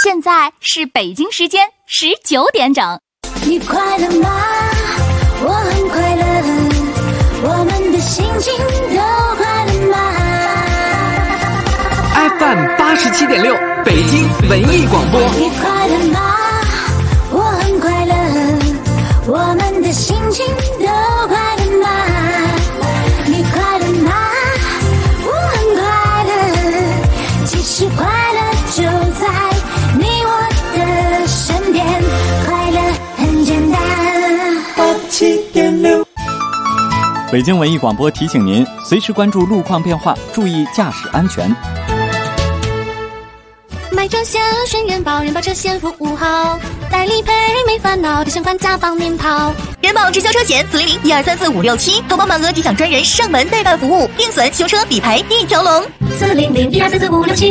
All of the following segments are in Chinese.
现在是北京时间19点整。 你快乐吗？我很快乐，我们的心情都快乐吗？ FM 87.6北京文艺广播。 你快乐吗？我很快乐，我们的心情都快乐吗？你快乐吗？我很快乐，其实快乐就在你我的身边，快乐很简单。87.6 北京文艺广播提醒您，随时关注路况变化，注意驾驶安全。 买车险选人保，人保车险服务好，代理赔没烦恼，提前还价帮您跑。 人保直销车险400-1234-567，投保满额即享专人上门代办服务，定损修车理赔一条龙。 400-1234-567。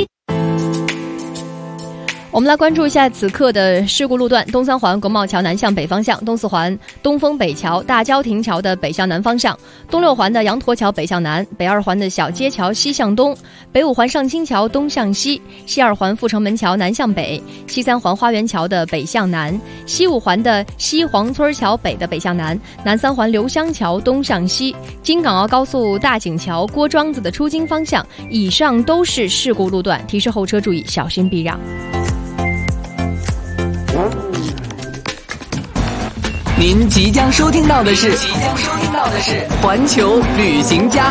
我们来关注一下此刻的事故路段：东三环国贸桥南向北方向，东四环东风北桥大郊亭桥的北向南方向，东六环的羊驼桥北向南，北二环的小街桥西向东，北五环上清桥东向西，西二环阜成门桥南向北，西三环花园桥的北向南，西五环的西黄村桥北的北向南，南三环刘香桥东向西，京港澳高速大井桥郭庄子的出京方向，以上都是事故路段，提示后车注意小心避让。 您即将收听到的是环球旅行家。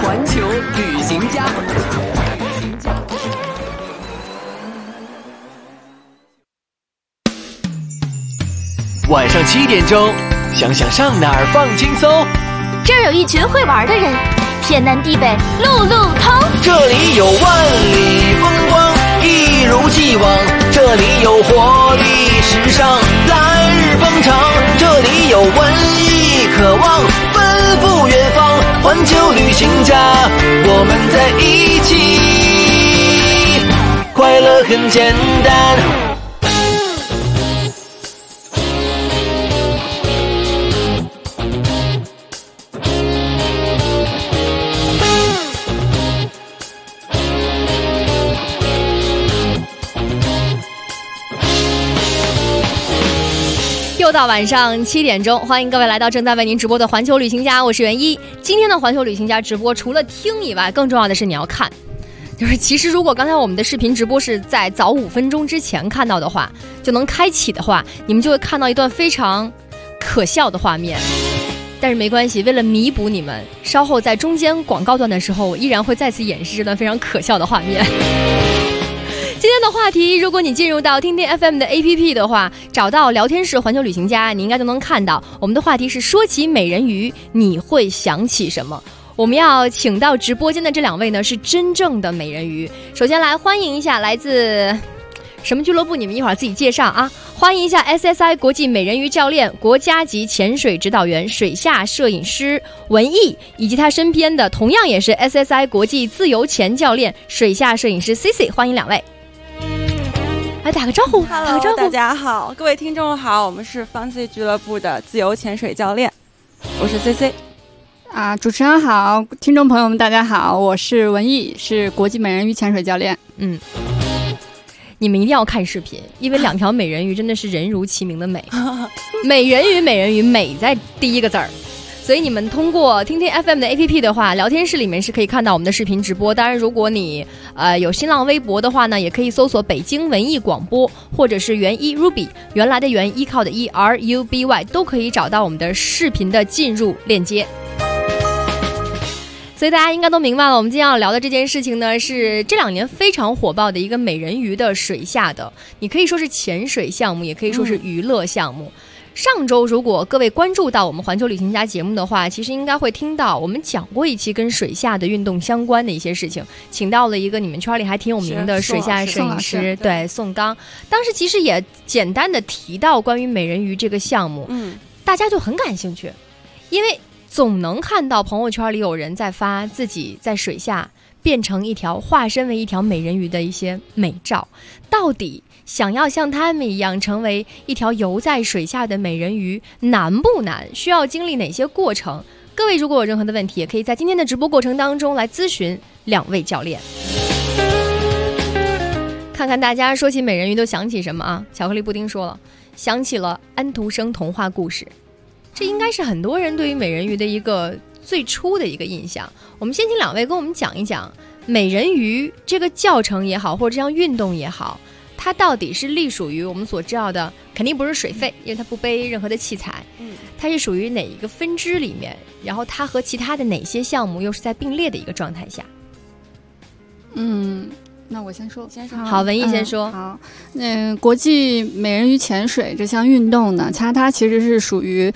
晚上7点钟，想想上哪儿放轻松。 这儿有一群会玩的人，天南地北路路通。 这里有万里风光，一如既往。这里有活力时尚，来日方长。这里有文艺渴望，奔赴远方。环球旅行家，我们在一起，快乐很简单。 又到晚上7点钟，欢迎各位来到正在为您直播的环球旅行家，我是袁一。今天的环球旅行家直播除了听以外，更重要的是你要看。就是其实如果刚才我们的视频直播是在早5分钟之前看到的话，就能开启的话，你们就会看到一段非常可笑的画面。但是没关系，为了弥补你们，稍后在中间广告段的时候，我依然会再次演示这段非常可笑的画面。今天的话题，如果你进入到听听 FM 的 APP 的话，找到聊天室环球旅行家，你应该就能看到我们的话题是说起美人鱼你会想起什么。我们要请到直播间的这2位呢，是真正的美人鱼。首先来欢迎一下来自什么俱乐部，你们一会儿自己介绍啊。欢迎一下 SSI 国际美人鱼教练、国家级潜水指导员、水下摄影师文艺，以及他身边的同样也是 SSI 国际自由潜教练、水下摄影师 CC， 欢迎2位。来打个招呼。 Hello， 大家好，各位听众好，我们是 Fancy 俱乐部的自由潜水教练，我是 CC。 主持人好，听众朋友们大家好，我是文艺，是国际美人鱼潜水教练。 你们一定要看视频，因为2条美人鱼真的是人如其名的美。美人鱼，美在第一个字儿。所以你们通过听听 FM 的 APP 的话，聊天室里面是可以看到我们的视频直播。当然如果你有新浪微博的话呢，也可以搜索北京文艺广播，或者是袁一 Ruby， 原来的袁，依靠的依 RUBY， 都可以找到我们的视频的进入链接。所以大家应该都明白了，我们今天要聊的这件事情呢，是这2年非常火爆的一个美人鱼的水下的，你可以说是潜水项目，也可以说是娱乐项目。上周如果各位关注到我们环球旅行家节目的话，其实应该会听到我们讲过一期跟水下的运动相关的一些事情，请到了一个你们圈里还挺有名的水下摄影师，对，宋刚。当时其实也简单的提到关于美人鱼这个项目，大家就很感兴趣，因为总能看到朋友圈里有人在发自己在水下变成化身为一条美人鱼的一些美照。到底想要像他们一样成为一条游在水下的美人鱼难不难？需要经历哪些过程？各位如果有任何的问题，也可以在今天的直播过程当中来咨询2位教练。 看看大家说起美人鱼都想起什么啊？巧克力布丁说了，想起了安徒生童话故事，这应该是很多人对于美人鱼的一个最初的一个印象。我们先请2位跟我们讲一讲美人鱼这个教程也好，或者这项运动也好，它到底是隶属于我们所知道的，肯定不是水肺，因为它不背任何的器材，它是属于哪一个分支里面，然后它和其他的哪些项目又是在并列的一个状态下？ 那我先说， 好，文艺先说。 好，国际美人鱼潜水这项运动呢，它其实是属于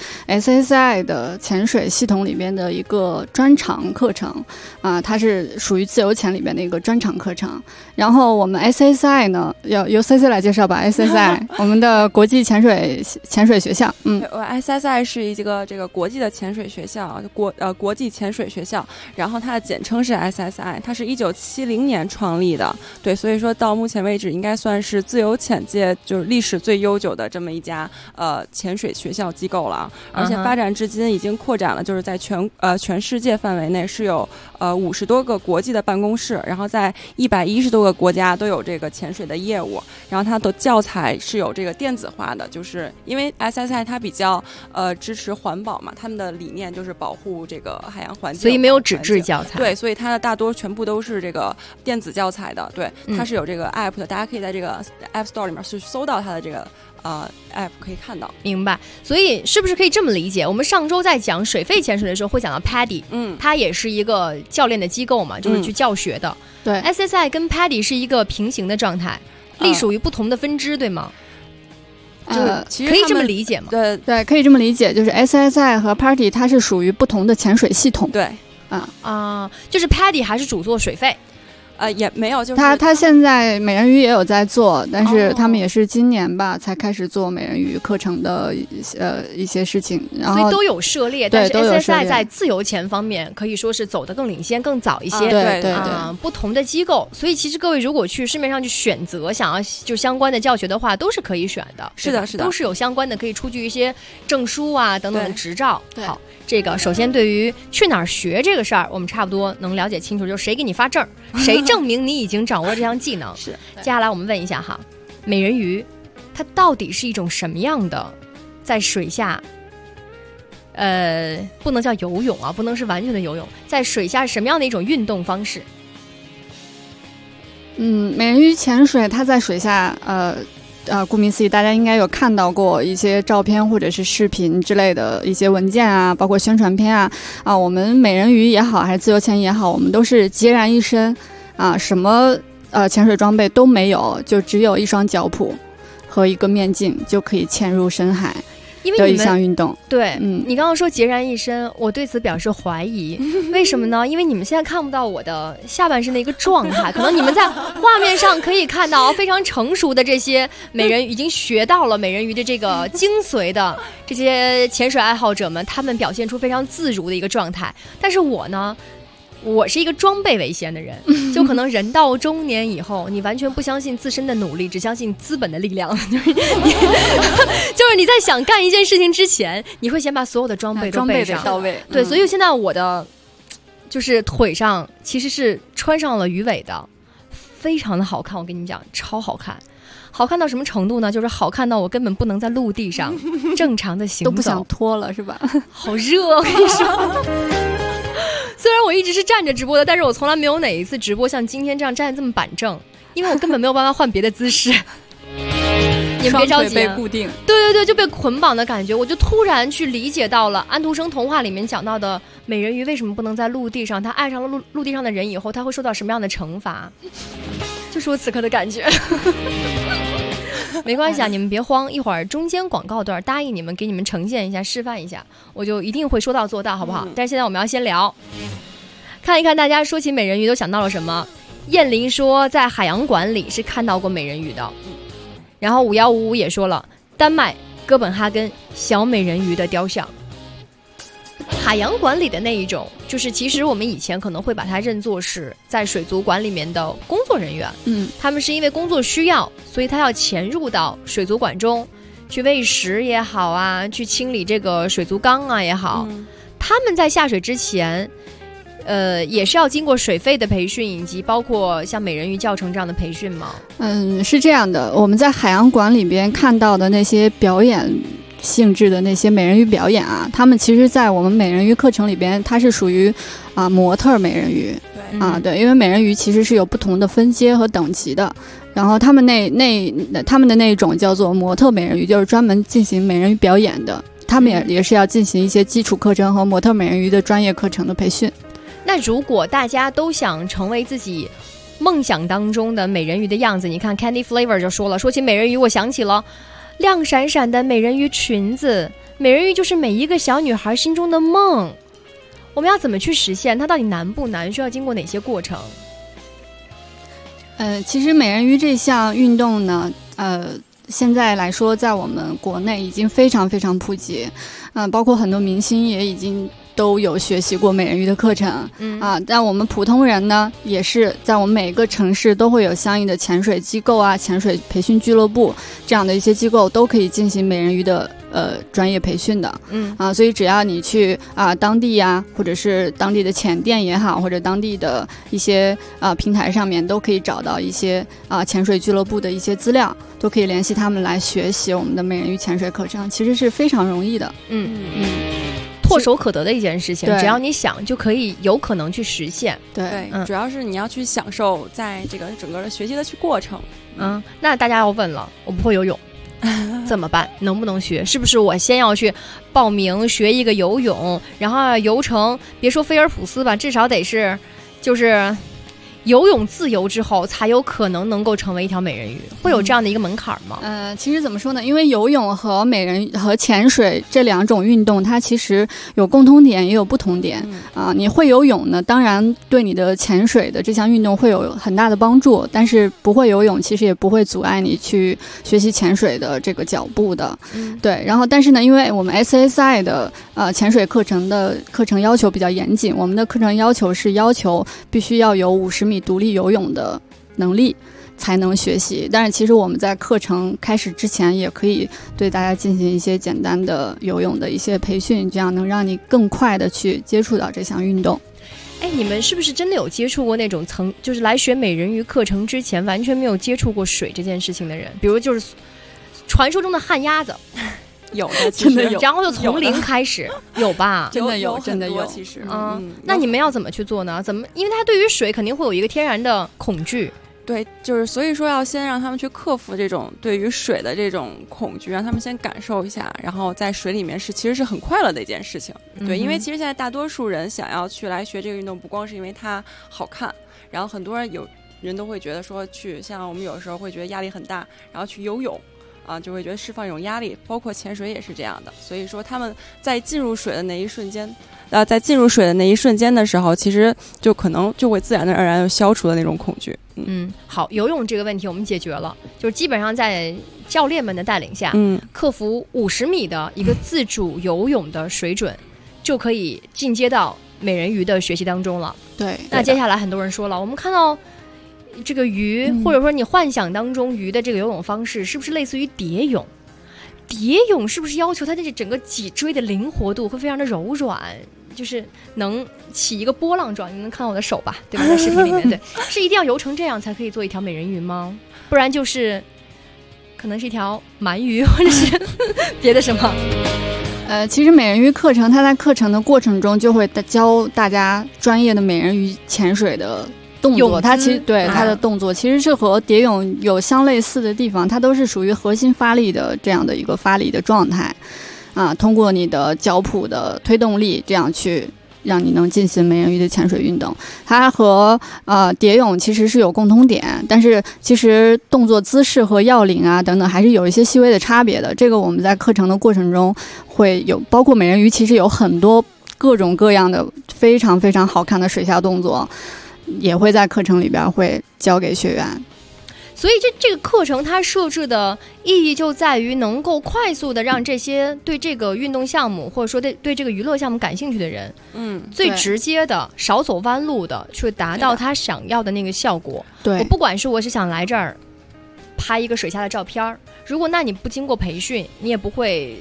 SSI 的潜水系统里边的一个专长课程啊，它是属于自由潜里边的一个专长课程。然后我们 SSI 呢，要由 CC 来介绍吧。SSI 我们的国际潜水学校， SSI 是一个这个国际的潜水学校，国际潜水学校，然后它的简称是 SSI， 它是1970年创立的。对，所以说到目前为止应该算是自由潜界就是历史最悠久的这么一家潜水学校机构了，而且发展至今已经扩展了，就是在全世界范围内是有50多个国际的办公室，然后在110多个国家都有这个潜水的业务，然后它的教材是有这个电子化的，就是因为 SSI 它比较支持环保嘛，他们的理念就是保护这个海洋环境， 所以没有纸质教材。 对，所以它的大多全部都是这个电子教材的。对，它是有这个 app 的，大家可以在这个 App Store 里面去搜到它的这个app 可以看到。 明白。所以是不是可以这么理解？我们上周在讲水肺潜水的时候会讲到 PADI， 它也是一个教练的机构嘛，就是去教学的。 对 ，SSI 跟 PADI 是一个平行的状态，隶属于不同的分支，对吗？ 其实可以这么理解吗？ 对，可以这么理解，就是 SSI 和 PADI 它是属于不同的潜水系统。 对， 就是 PADI 还是主做水肺。 也没有，就是他现在美人鱼也有在做，但是他们也是今年吧才开始做美人鱼课程的一些事情，然后所以都有涉猎，但是 SSI 在自由潜方面可以说是走得更领先、更早一些。 对， 不同的机构，所以其实各位如果去市面上去选择想要就相关的教学的话，都是可以选的。 是的， 都是有相关的，可以出具一些证书啊等等的执照。好，这个首先对于去哪儿学这个事儿，我们差不多能了解清楚，就是谁给你发证，谁证明你已经掌握这项技能。 是。 接下来我们问一下哈，美人鱼它到底是一种什么样的在水下不能叫游泳啊，不能是完全的游泳，在水下是什么样的一种运动方式？ 美人鱼潜水它在水下顾名思义，大家应该有看到过一些照片或者是视频之类的一些文件啊，包括宣传片啊。我们美人鱼也好，还是自由潜也好，我们都是孑然一身啊，什么潜水装备都没有，就只有一双脚蹼和一个面镜就可以潜入深海。 因为的一项运动。 对，你刚刚说孑然一身，我对此表示怀疑。为什么呢？因为你们现在看不到我的下半身的一个状态，可能你们在画面上可以看到非常成熟的这些美人鱼，已经学到了美人鱼的这个精髓的这些潜水爱好者们，他们表现出非常自如的一个状态。但是我呢，我是一个装备为先的人，就可能人到中年以后，你完全不相信自身的努力，只相信资本的力量。就是你在想干一件事情之前，你会先把所有的装备都备上， 到位。 对，所以现在我的就是腿上其实是穿上了鱼尾的，非常的好看。我跟你们讲，超好看。好看到什么程度呢？就是好看到我根本不能在陆地上正常的行走， 都不想脱了，是吧？ 好热，我跟你说。虽然我一直是站着直播的，但是我从来没有哪一次直播像今天这样站得这么板正，因为我根本没有办法换别的姿势。你们别着急， 被固定。 对，就被捆绑的感觉。我就突然去理解到了安徒生童话里面讲到的美人鱼为什么不能在陆地上，她爱上了陆地上的人以后，她会受到什么样的惩罚，就是我此刻的感觉。没关系啊，你们别慌，一会儿中间广告段答应你们给你们呈现一下示范一下，我就一定会说到做到，好不好？但是现在我们要先聊，看一看大家说起美人鱼都想到了什么。燕玲说在海洋馆里是看到过美人鱼的，然后5155也说了丹麦哥本哈根小美人鱼的雕像。海洋馆里的那一种，就是其实我们以前可能会把它认作是在水族馆里面的工作人员，他们是因为工作需要，所以他要潜入到水族馆中去喂食也好啊，去清理这个水族缸啊也好，他们在下水之前也是要经过水肺的培训，以及包括像美人鱼教程这样的培训吗？ 是这样的，我们在海洋馆里边看到的那些表演性质的那些美人鱼表演啊，他们其实在我们美人鱼课程里边，它是属于模特美人鱼。对，因为美人鱼其实是有不同的分阶和等级的，然后他们的那种叫做模特美人鱼，就是专门进行美人鱼表演的，他们也是要进行一些基础课程和模特美人鱼的专业课程的培训。 那如果大家都想成为自己梦想当中的美人鱼的样子，你看 Candy Flavor 就说了，说起美人鱼，我想起了亮闪闪的美人鱼裙子，美人鱼就是每一个小女孩心中的梦。我们要怎么去实现？它到底难不难？需要经过哪些过程？ 其实美人鱼这项运动呢，现在来说，在我们国内已经非常非常普及，包括很多明星也已经都有学习过美人鱼的课程，但我们普通人呢，也是在我们每个城市都会有相应的潜水机构啊、潜水培训俱乐部这样的一些机构，都可以进行美人鱼的专业培训的，所以只要你去当地呀，或者是当地的潜店也好，或者当地的一些平台上面，都可以找到一些潜水俱乐部的一些资料，都可以联系他们来学习我们的美人鱼潜水课程，其实是非常容易的。 唾手可得的一件事情，只要你想就可以有可能去实现。 对，主要是你要去享受在这个整个的学习的过程。 那大家要问了，我不会游泳怎么办？能不能学？是不是我先要去报名学一个游泳，然后游成别说菲尔普斯吧，至少得是就是游泳自由之后才有可能能够成为一条美人鱼，会有这样的一个门槛吗？ 其实怎么说呢，因为游泳和美人和潜水这两种运动，它其实有共通点也有不同点。你会游泳呢，当然对你的潜水的这项运动会有很大的帮助，但是不会游泳其实也不会阻碍你去学习潜水的这个脚步的。对，然后但是呢，因为我们 SSI 的潜水课程要求比较严谨，我们的课程要求必须要有50米独立游泳的能力才能学习，但是其实我们在课程开始之前也可以对大家进行一些简单的游泳的一些培训，这样能让你更快的去接触到这项运动。 你们是不是真的有接触过那种就是来学美人鱼课程之前完全没有接触过水这件事情的人？比如就是传说中的旱鸭子。 有的，真的有， 然后就从零开始，有吧？ 真的有，真的有。 其实， 那你们要怎么去做呢？因为他对于水肯定会有一个天然的恐惧。 对，就是所以说要先让他们去克服这种对于水的这种恐惧，让他们先感受一下，然后在水里面其实是很快乐的一件事情。对，因为其实现在大多数人想要去来学这个运动，不光是因为它好看，然后很多人都会觉得说像我们有时候会觉得压力很大，然后去游泳。就会觉得释放一种压力，包括潜水也是这样的。所以说他们在进入水的那一瞬间，的时候，其实就可能就会自然而然消除了那种恐惧。 好，游泳这个问题我们解决了，就是基本上在教练们的带领下，克服50米的一个自主游泳的水准，就可以进阶到美人鱼的学习当中了。 对， 那接下来很多人说了，我们看到这个鱼，或者说你幻想当中鱼的这个游泳方式，是不是类似于蝶泳？蝶泳是不是要求它这整个脊椎的灵活度会非常的柔软，就是能起一个波浪状？你能看到我的手吧，对吧？在视频里面，对，是一定要游成这样才可以做一条美人鱼吗？不然就是可能是一条鳗鱼，或者是别的什么？ 其实美人鱼课程，它在课程的过程中就会教大家专业的美人鱼潜水的动作，它其实对它的动作其实是和蝶泳有相类似的地方，它都是属于核心发力的这样的一个发力的状态通过你的脚蹼的推动力，这样去让你能进行美人鱼的潜水运动。它和蝶泳其实是有共通点，但是其实动作姿势和要领等等还是有一些细微的差别的。这个我们在课程的过程中会有，包括美人鱼其实有很多各种各样的非常非常好看的水下动作，也会在课程里边会教给学员。 所以这个课程它设置的意义就在于能够快速的让这些对这个运动项目或者说对这个娱乐项目感兴趣的人，最直接的少走弯路的去达到他想要的那个效果。 对， 我不管是我是想来这儿拍一个水下的照片，如果那你不经过培训，你也不会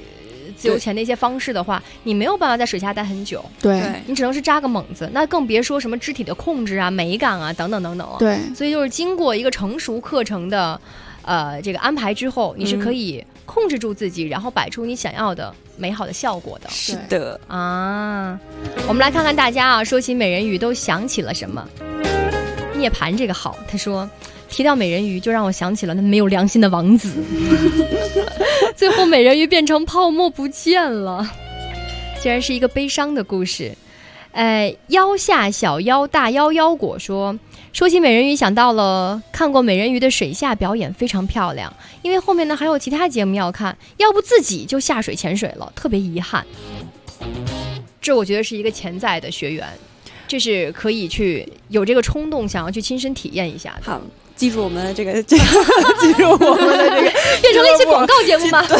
自由潜的一些方式的话，你没有办法在水下待很久， 对你只能是扎个猛子，那更别说什么肢体的控制啊、美感啊等等等等了。 对， 所以就是经过一个成熟课程的这个安排之后，你是可以控制住自己，然后摆出你想要的美好的效果的。 是的啊，我们来看看大家啊，说起美人鱼都想起了什么。涅槃这个好，他说提到美人鱼就让我想起了那没有良心的王子，最后美人鱼变成泡沫不见了，竟然是一个悲伤的故事。腰下小腰大腰腰果说起美人鱼，想到了看过美人鱼的水下表演，非常漂亮。因为后面呢还有其他节目要看，要不自己就下水潜水了，特别遗憾。这我觉得是一个潜在的学员，这是可以去有这个冲动，想要去亲身体验一下的。 好，记住我们的这个，记住我们的这个， 变成了一期广告节目吗？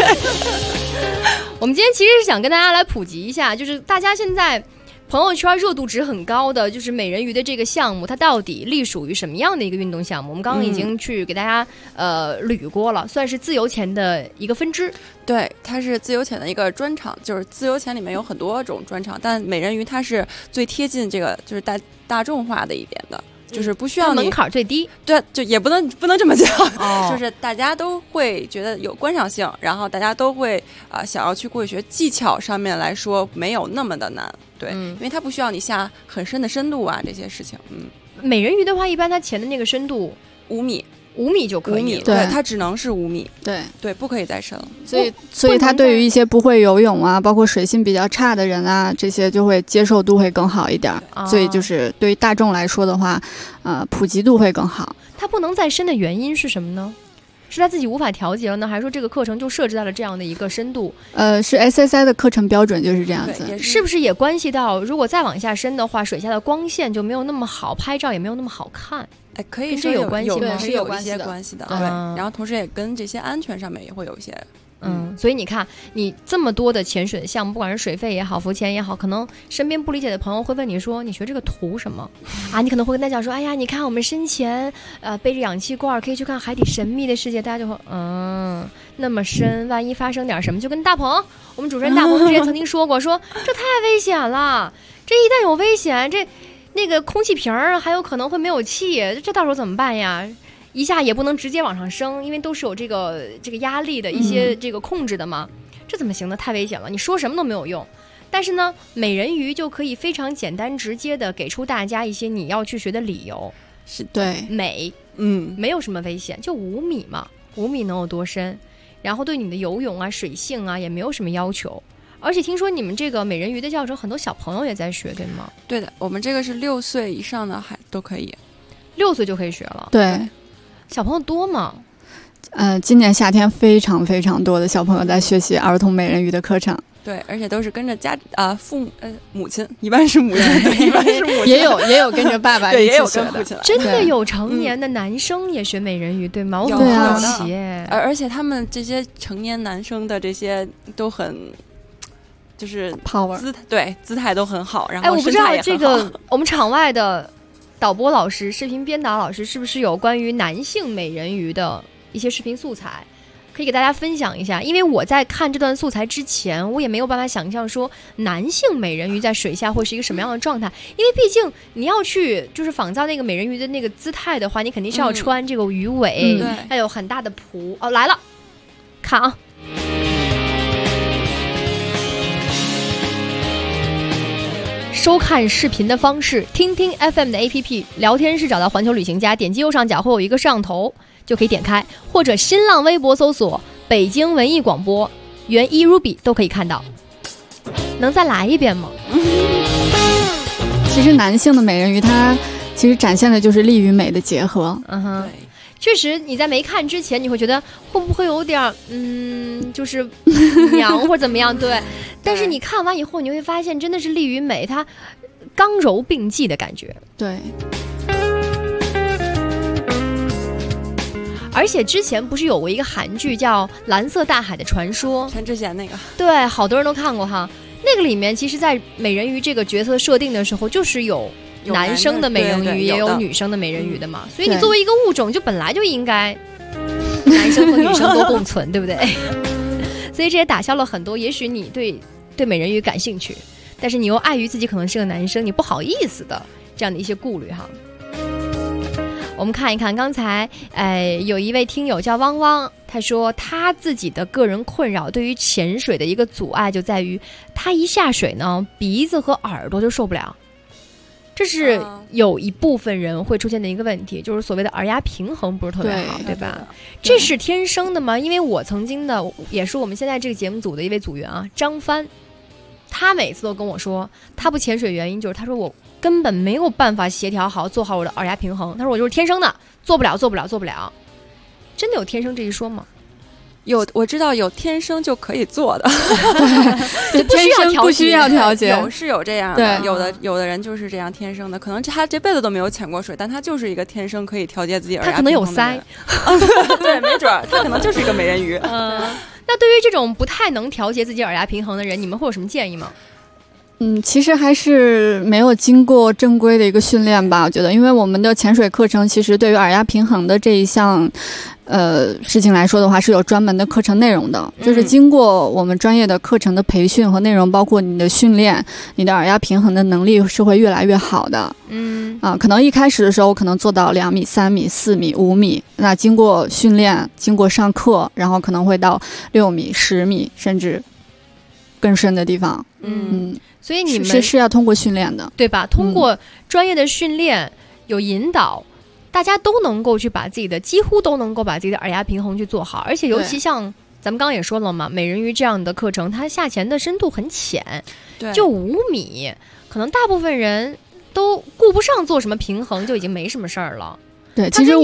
我们今天其实是想跟大家来普及一下，就是大家现在朋友圈热度值很高的就是美人鱼的这个项目，它到底隶属于什么样的一个运动项目？我们刚刚已经去给大家捋过了，算是自由潜的一个分支。 对，它是自由潜的一个专场，就是自由潜里面有很多种专场，但美人鱼它是最贴近这个就是大众化的一点的。就是不需要你门槛最低， 对，就也不能这么讲，就是大家都会觉得有观赏性，然后大家都会想要去过去学，技巧上面来说没有那么的难，对，因为它不需要你下很深的深度啊这些事情。 美人鱼的话，一般它潜的那个深度 5米。 5米就可以了， 对，它只能是5米， 对， 不可以再深了。 所以它对于一些不会游泳啊，包括水性比较差的人啊，这些就会接受度会更好一点。所以就是对于大众来说的话，普及度会更好。 它不能再深的原因是什么呢？是他自己无法调节了呢，还是说这个课程就设置在了这样的一个深度？ 是 SSI 的课程标准就是这样子。 是不是也关系到，如果再往下深的话，水下的光线就没有那么好，拍照也没有那么好看？ 可以跟这有关系吗？ 是有一些关系的，对。然后同时也跟这些安全上面也会有一些。 所以你看，你这么多的潜水的项目，不管是水肺也好，浮潜也好，可能身边不理解的朋友会问你说，你学这个图什么啊？你可能会跟他讲说，哎呀，你看我们深潜，背着氧气罐可以去看海底神秘的世界。大家就会，那么深，万一发生点什么，就跟大鹏，我们主持人大鹏之前曾经说过，说这太危险了，这一旦有危险，那个空气瓶儿还有可能会没有气，这到时候怎么办呀？一下也不能直接往上升，因为都是有这个压力的一些这个控制的嘛，这怎么行呢？太危险了，你说什么都没有用。但是呢，美人鱼就可以非常简单直接的给出大家一些你要去学的理由。 是对美，没有什么危险，就5米嘛，5米能有多深？然后对你的游泳啊、水性啊也没有什么要求。而且听说你们这个美人鱼的教程，很多小朋友也在学，对吗？ 对的，我们这个是6岁以上的还都可以 ，6岁就可以学了。 对， 小朋友多吗？ 今年夏天非常非常多的小朋友在学习儿童美人鱼的课程。 对，而且都是跟着父母母亲，一般是母亲，对，一般是母亲， 也有跟着爸爸一起学的。 真的有成年的男生也学美人鱼，对吗？我很好奇。 而且他们这些成年男生的这些都很。就是 power， 姿态都很好，然后我不知道这个我们场外的导播老师、视频编导老师是不是有关于男性美人鱼的一些视频素材，可以给大家分享一下？因为我在看这段素材之前，我也没有办法想象说男性美人鱼在水下会是一个什么样的状态，因为毕竟你要去就是仿造那个美人鱼的那个姿态的话，你肯定是要穿这个鱼尾，要有很大的蹼。来了，看啊。收看视频的方式，听听 FM 的 APP 聊天室找到环球旅行家，点击右上角会有一个摄像头就可以点开，或者新浪微博搜索北京文艺广播袁一 Ruby 都可以看到。能再来一遍吗？ 其实男性的美人鱼它其实展现的就是力与美的结合。 确实你在没看之前你会觉得会不会有点就是娘或者怎么样，对，但是你看完以后你会发现真的是力与美它刚柔并济的感觉。 对， 而且之前不是有过一个韩剧叫《蓝色大海的传说》， 陈志贤那个， 对，好多人都看过哈。那个里面其实在美人鱼这个角色设定的时候就是有男生的美人鱼也有女生的美人鱼的嘛，所以你作为一个物种就本来就应该男生和女生都共存，对不对？所所以这也打消了很多，也许你对美人鱼感兴趣，但是你又碍于自己可能是个男生，你不好意思的这样的一些顾虑哈。我们看一看，刚才有一位听友叫汪汪，他说他自己的个人困扰对于潜水的一个阻碍就在于他一下水呢，鼻子和耳朵就受不了。这是有一部分人会出现的一个问题，就是所谓的耳牙平衡不是特别好， 对吧？这是天生的吗？因为我曾经的也是我们现在这个节目组的一位组员啊，张帆，他每次都跟我说，他不潜水原因就是他说我根本没有办法协调好做好我的耳牙平衡，他说我就是天生的做不了。真的有天生这一说吗？ 有，我知道有天生就可以做的， 就天生不需要调节， 有这样的，有的人就是这样天生的，可能他这辈子都没有潜过水，但他就是一个天生可以调节自己耳牙平衡的人。 他可能有腮，对，没准他可能就是一个美人鱼。 那对于这种不太能调节自己耳牙平衡的人，你们会有什么建议吗？ 其实还是没有经过正规的一个训练吧，我觉得，因为我们的潜水课程其实对于耳牙平衡的这一项事情来说的话，是有专门的课程内容的，就是经过我们专业的课程的培训和内容，包括你的训练，你的耳牙平衡的能力是会越来越好的。可能一开始的时候可能做到2米、3米、4米、5米，那经过训练，经过上课，然后可能会到6米、10米，甚至更深的地方。 所以你们是要通过训练的， 对吧？通过专业的训练，有引导，大家都能够去把自己的，几乎都能够把自己的耳牙平衡去做好。而且尤其像咱们刚刚也说了嘛，美人鱼这样的课程，它下潜的深度很浅，就5米，可能大部分人都顾不上做什么平衡，就已经没什么事儿了。 对，其实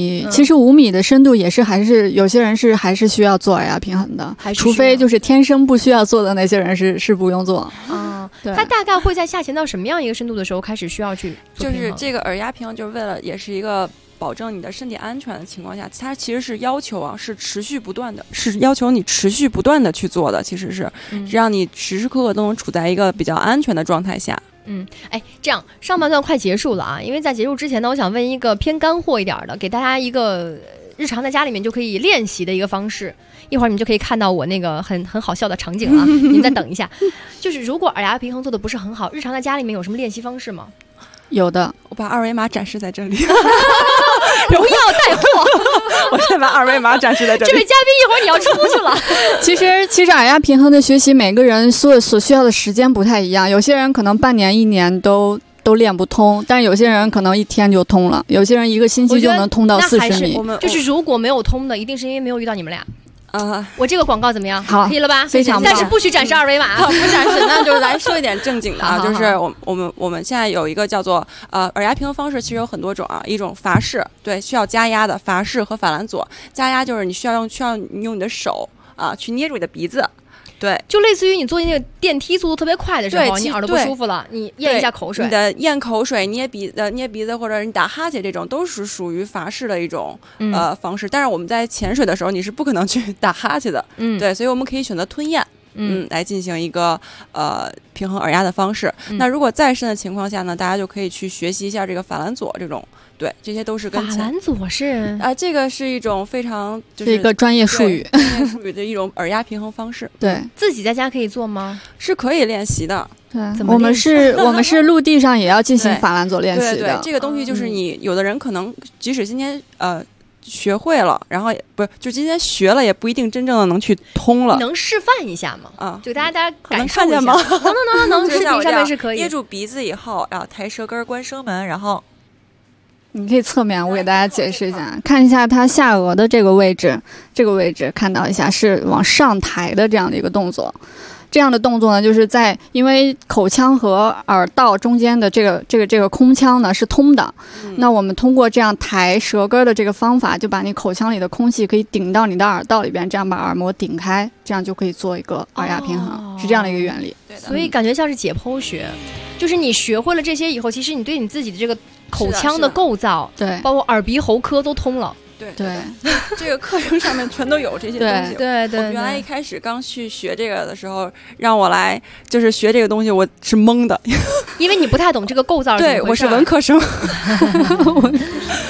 5米的深度也是还是有些人是还是需要做耳牙平衡的，除非就是天生不需要做的那些人是不用做。 他大概会在下潜到什么样一个深度的时候开始需要去做平衡？ 就是这个耳牙平衡，就是为了也是一个保证你的身体安全的情况下，它其实是要求是持续不断的，是要求你持续不断的去做的，其实是让你时时刻刻都能处在一个比较安全的状态下。 这样上半段快结束了啊，因为在结束之前呢，我想问一个偏干货一点的，给大家一个日常在家里面就可以练习的一个方式。一会儿你们就可以看到我那个很好笑的场景啊，您再等一下。就是如果耳牙平衡做的不是很好，日常在家里面有什么练习方式吗？ 有的， 我把二维码展示在这里。 不要带货， 我先把二维码展示在这里。 这位嘉宾一会儿你要出去了。 其实耳牙平衡的学习，每个人所需要的时间不太一样，有些人可能半年、1年都练不通，但是有些人可能1天就通了，有些人1个星期就能通到40米。 就是如果没有通的，一定是因为没有遇到你们俩。我这个广告怎么样？ 好， 可以了吧？ 非常棒。 但是不许展示二维码， 不展示。那就是来说一点正经的啊，就是我们现在有一个叫做耳牙平衡方式，其实有很多种啊，一种阀式，对，需要加压的阀式和法兰佐。加压就是你需要用你的手啊去捏住你的鼻子。对， 就类似于你坐进那个电梯速度特别快的时候，你耳朵不舒服了，你咽一下口水， 你的咽口水、捏鼻子，或者你打哈欠，这种都是属于阀式的一种方式。但是我们在潜水的时候，你是不可能去打哈欠的，对，所以我们可以选择吞咽，来进行一个平衡耳压的方式。那如果再深的情况下呢，大家就可以去学习一下这个法兰佐这种。对，这些都是跟法兰佐是这个是一种非常就是一个专业术语的一种耳压平衡方式。 对， 自己在家可以做吗？ 是可以练习的。 对，我们是陆地上也要进行法兰佐练习的。 对，这个东西就是你有的人可能即使今天学会了，然后就今天学了，也不一定真正的能去通了。 能示范一下吗？就大家感受一下。 能看见吗？ 能，视频上面是可以。 捏住鼻子以后，然后抬舌根关声门，然后。 你可以侧面，我给大家解释一下，看一下它下颚的这个位置看到一下是往上抬的这样的一个动作。这样的动作呢，就是因为口腔和耳道中间的这个空腔呢是通的，那我们通过这样抬舌根的这个方法，就把你口腔里的空气可以顶到你的耳道里边，这样把耳膜顶开，这样就可以做一个耳牙平衡，是这样的一个原理。 所以感觉像是解剖学，就是你学会了这些以后，其实你对你自己的这个口腔的构造， 对， 包括耳鼻喉科都通了。 对，这个课程上面全都有这些东西。 对， 我原来一开始刚去学这个的时候，让我来就是学这个东西，我是懵的， 因为你不太懂这个构造。 对，我是文科生。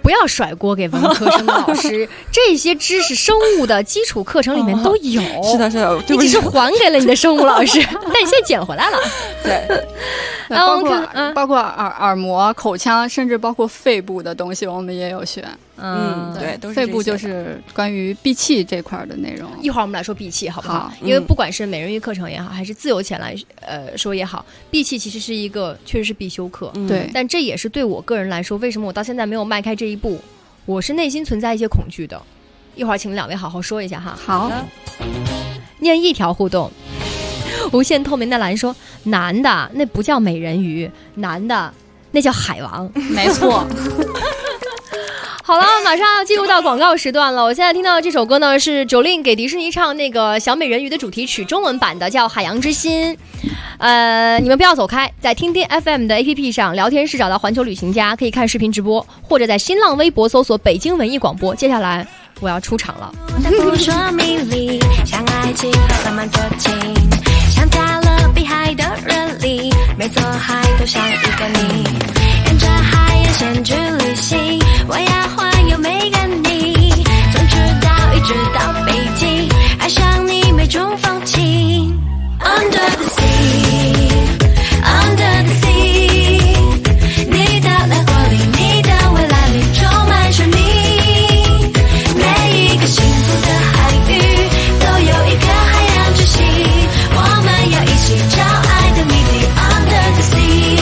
不要甩锅给文科生的老师，这些知识生物的基础课程里面都有。 是的，是的， 你只是还给了你的生物老师，但你现在捡回来了。 对， 包括耳膜、口腔，甚至包括肺部的东西，我们也有学。 对，都是肺部就是关于闭气这块的内容。 一会儿我们来说闭气，好不好？因为不管是美人鱼课程也好，还是自由潜来说也好，闭气其实是一个确实是必修课。 对， 但这也是对我个人来说，为什么我到现在没有迈开这一步，我是内心存在一些恐惧的。一会儿请两位好好说一下哈。 好， 念一条互动。无限透明的蓝说：“男的那不叫美人鱼，男的那叫海王。” 没错。 好了，马上要进入到广告时段了。我现在听到的这首歌呢，是 Jolin 给迪士尼唱那个小美人鱼的主题曲，中文版的叫《海洋之心》。你们不要走开，在听听 FM 的 APP 上聊天室找到环球旅行家，可以看视频直播，或者在新浪微博搜索北京文艺广播。接下来我要出场了。 不说迷离，像爱情和浪漫的情，像加勒比海的人里，每座海都像一个你，沿着海岸线去旅行，我要环游每个你，从赤道一直到北极，爱上你每种风情。Under the sea, under the sea， 你的来活里，你的未来里充满神秘，每一个幸福的海域都有一颗海洋之心，我们要一起找爱的谜底。Under the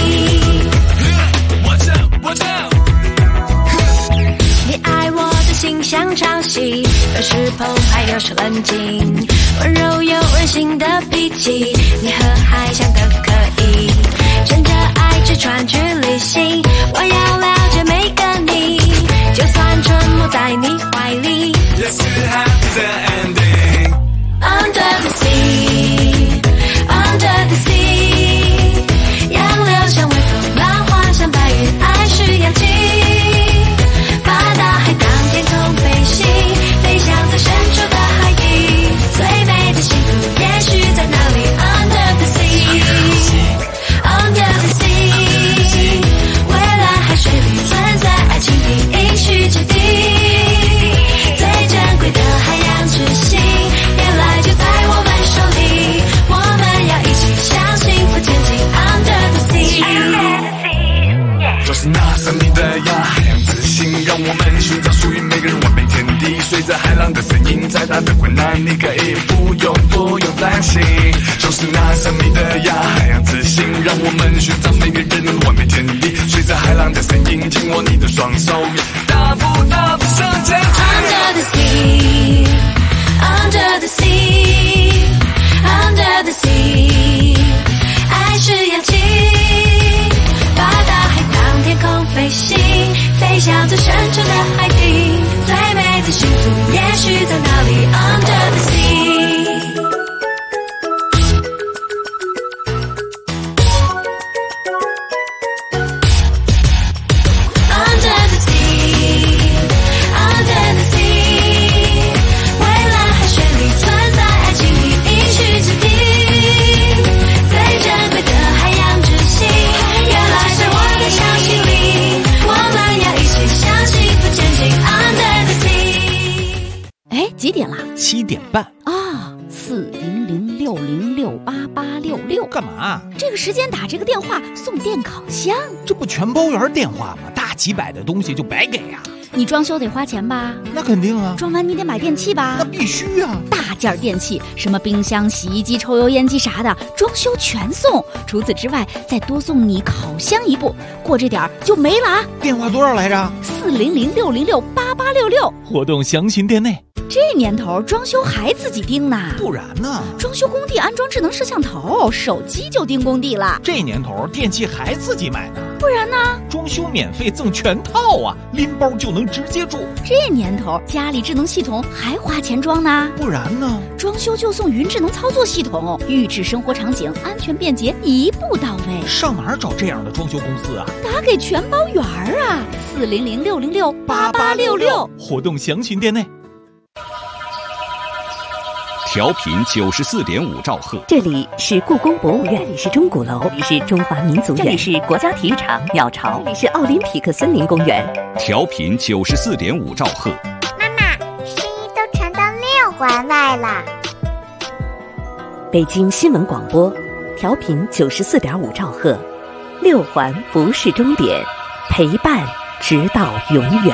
sea，Watch out, watch out， 你爱我的心像潮汐，有时澎湃，有时冷静，温柔有任性的脾气，你和海相的可以，乘着爱之船去旅行，我要了解每个你，就算沉没在你怀里。Yes, it has the ending. Under the sea, under the sea， 洋流像微风，浪花像白云，爱是氧气，把大海当天空飞行，飞向最深处的海底，最美的幸福也许在哪里。Under the sea, under the sea， 未来海水里存在爱情的应许之地，最珍贵的海洋之心，原来就在我们手里，我们要一起向幸福前进。Under the sea， 就是那神秘的洋海洋之心，让我们寻找属于每个人完美天地，随着海浪的声音，再大的困难你可以不用担心，就是那神秘的洋海洋之心，让我们寻找每个人的完美天地，随着海浪的声音，紧握你的双手，大步向前去。 Under the sea, under the sea, under the sea， 爱是氧气，把大海当天空飞行，飞向最深处的海底，最美的幸福也许在哪里。Under the sea， under the sea， under the sea， 未来海水里存在爱情的应许之地，最珍贵的海洋之心，原来在我的相信里，我们要一起向幸福前进。Under the sea。 哎，几点了 ？7点半啊，40060688866。 干嘛？ 这个时间打这个电话送电烤箱， 这不全包圆电话吗？大几百的东西就白给呀？ 你装修得花钱吧？ 那肯定啊。 装完你得买电器吧？ 那必须啊。 大件电器，什么冰箱、洗衣机、抽油烟机啥的，装修全送。除此之外，再多送你烤箱一部，过这点儿就没了啊。 电话多少来着 ？40060688866。 活动详询店内。 这年头装修还自己盯呢？ 不然呢？ 装修工地安装智能摄像头，手机就盯工地了。 这年头电器还自己买呢？ 不然呢？ 装修免费赠全套啊，拎包就能直接住。 这年头家里智能系统还花钱装呢？ 不然呢？ 装修就送云智能操作系统，预制生活场景，安全便捷，一步到位。 上哪儿找这样的装修公司啊？ 打给全包圆儿啊，40060688866。 活动详询店内。 调频94.5兆赫。 这里是故宫博物院，这里是钟鼓楼，这里是中华民族园，这里是国家体育场鸟巢，这里是奥林匹克森林公园。 调频94.5兆赫。 妈妈，声音都传到6环外了。 北京新闻广播，调频94.5兆赫，6环不是终点，陪伴直到永远。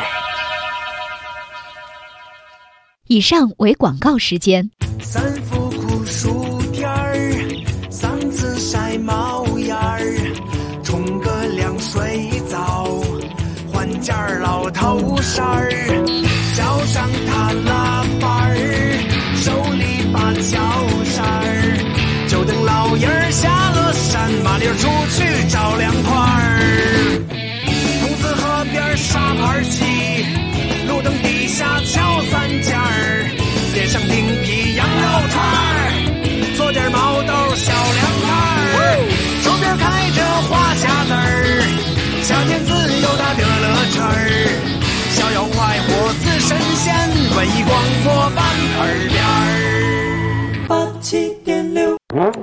以上为广告时间。 三伏酷暑天儿，嗓子晒冒烟儿，冲个凉水澡，换件老头衫儿，脚上踏拉板儿，手里把脚扇儿，就等老爷儿下了山，麻溜出去找凉快儿。筒子河边沙盘棋，路灯底下敲三尖儿，点上冰皮羊肉串儿，做点毛豆小凉菜儿，手边开着花匣子儿，夏天自由的乐乐圈儿，逍遥快活似神仙，文艺广播伴耳边儿。87.6。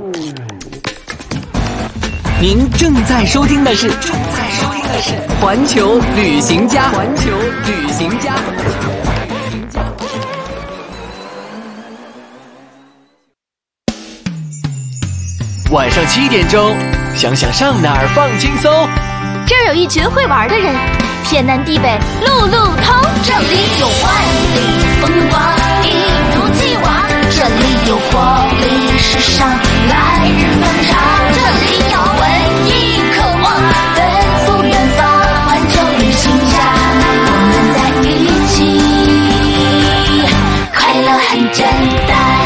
您正在收听的是环球旅行家。 晚上7点钟，想想上哪儿放轻松。 这儿有一群会玩的人，天南地北路路通。这里有万里风光，一如既往。这里有活力时尚，来日方长。这里有文艺渴望，奔赴远方。环球旅行家，我们在一起，快乐很简单。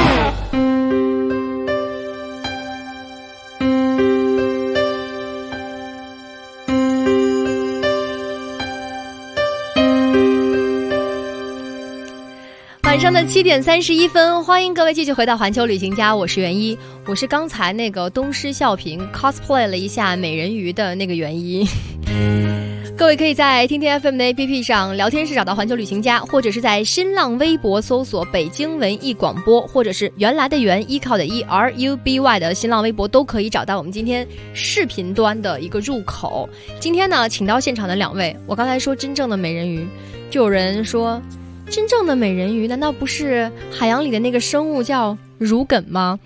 晚上的7点31分，欢迎各位继续回到环球旅行家，我是袁一，我是刚才那个东施效颦 cosplay 了一下美人鱼的那个袁一。各位可以在听听 FM 的 APP 上聊天室找到环球旅行家，或者是在新浪微博搜索北京文艺广播，或者是原来的原依靠的依 RUBY 的新浪微博，都可以找到我们今天视频端的一个入口。今天呢，请到现场的2位，我刚才说真正的美人鱼，就有人说真正的美人鱼难道不是海洋里的那个生物叫乳梗吗？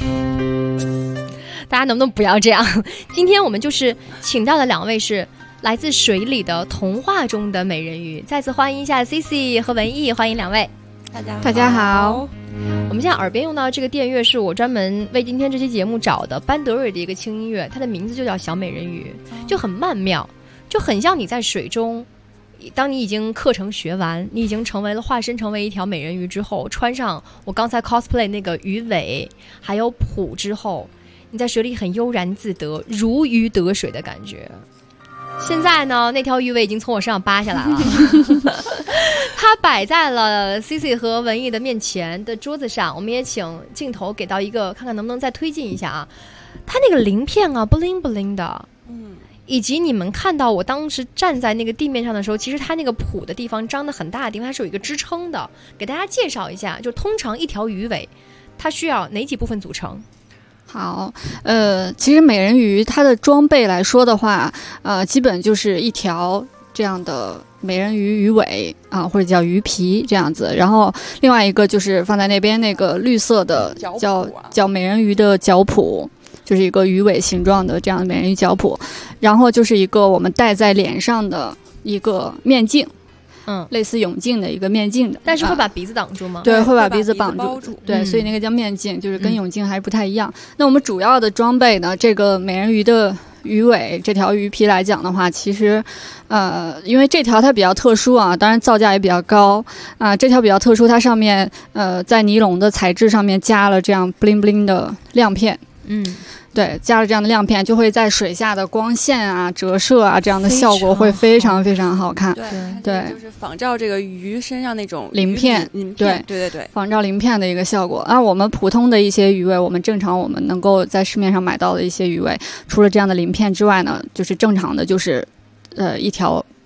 大家能不能不要这样？今天我们就是请到的2位是来自水里的童话中的美人鱼，再次欢迎一下 CC 和文艺，欢迎2位。 大家好。 我们现在耳边用到这个电乐是我专门为今天这期节目找的班德瑞的一个轻音乐，它的名字就叫小美人鱼，就很曼妙，就很像你在水中，当你已经课程学完，你已经化身成为一条美人鱼之后，穿上我刚才 cosplay 那个鱼尾还有蹼之后，你在水里很悠然自得，如鱼得水的感觉。现在呢，那条鱼尾已经从我身上扒下来了它摆在了 CC 和文艺的面前的桌子上，我们也请镜头给到一个，看看能不能再推进一下啊。它那个鳞片啊 bling bling 的，以及你们看到我当时站在那个地面上的时候，其实它那个蹼的地方张得很大的地方它是有一个支撑的，给大家介绍一下，就通常一条鱼尾它需要哪几部分组成？ 好，其实美人鱼它的装备来说的话，基本就是一条这样的美人鱼鱼尾啊，或者叫鱼皮这样子，然后另外一个就是放在那边那个绿色的叫美人鱼的脚蹼，就是一个鱼尾形状的这样的美人鱼脚蹼，然后就是一个我们戴在脸上的一个面镜。类似泳镜的一个面镜的， 但是会把鼻子挡住吗？ 对，会把鼻子绑住。对，所以那个叫面镜，就是跟泳镜还不太一样。那我们主要的装备呢，这个美人鱼的鱼尾这条鱼皮来讲的话，其实因为这条它比较特殊啊，当然造价也比较高啊，这条比较特殊，它上面在尼龙的材质上面加了这样 bling bling 的亮片。对，加了这样的亮片，就会在水下的光线啊、折射啊这样的效果会非常非常好看。 对，就是仿照这个鱼身上那种鳞片。 对， 仿照鳞片的一个效果。而我们普通的一些鱼尾，我们能够在市面上买到的一些鱼尾，除了这样的鳞片之外呢，就是正常的就是一条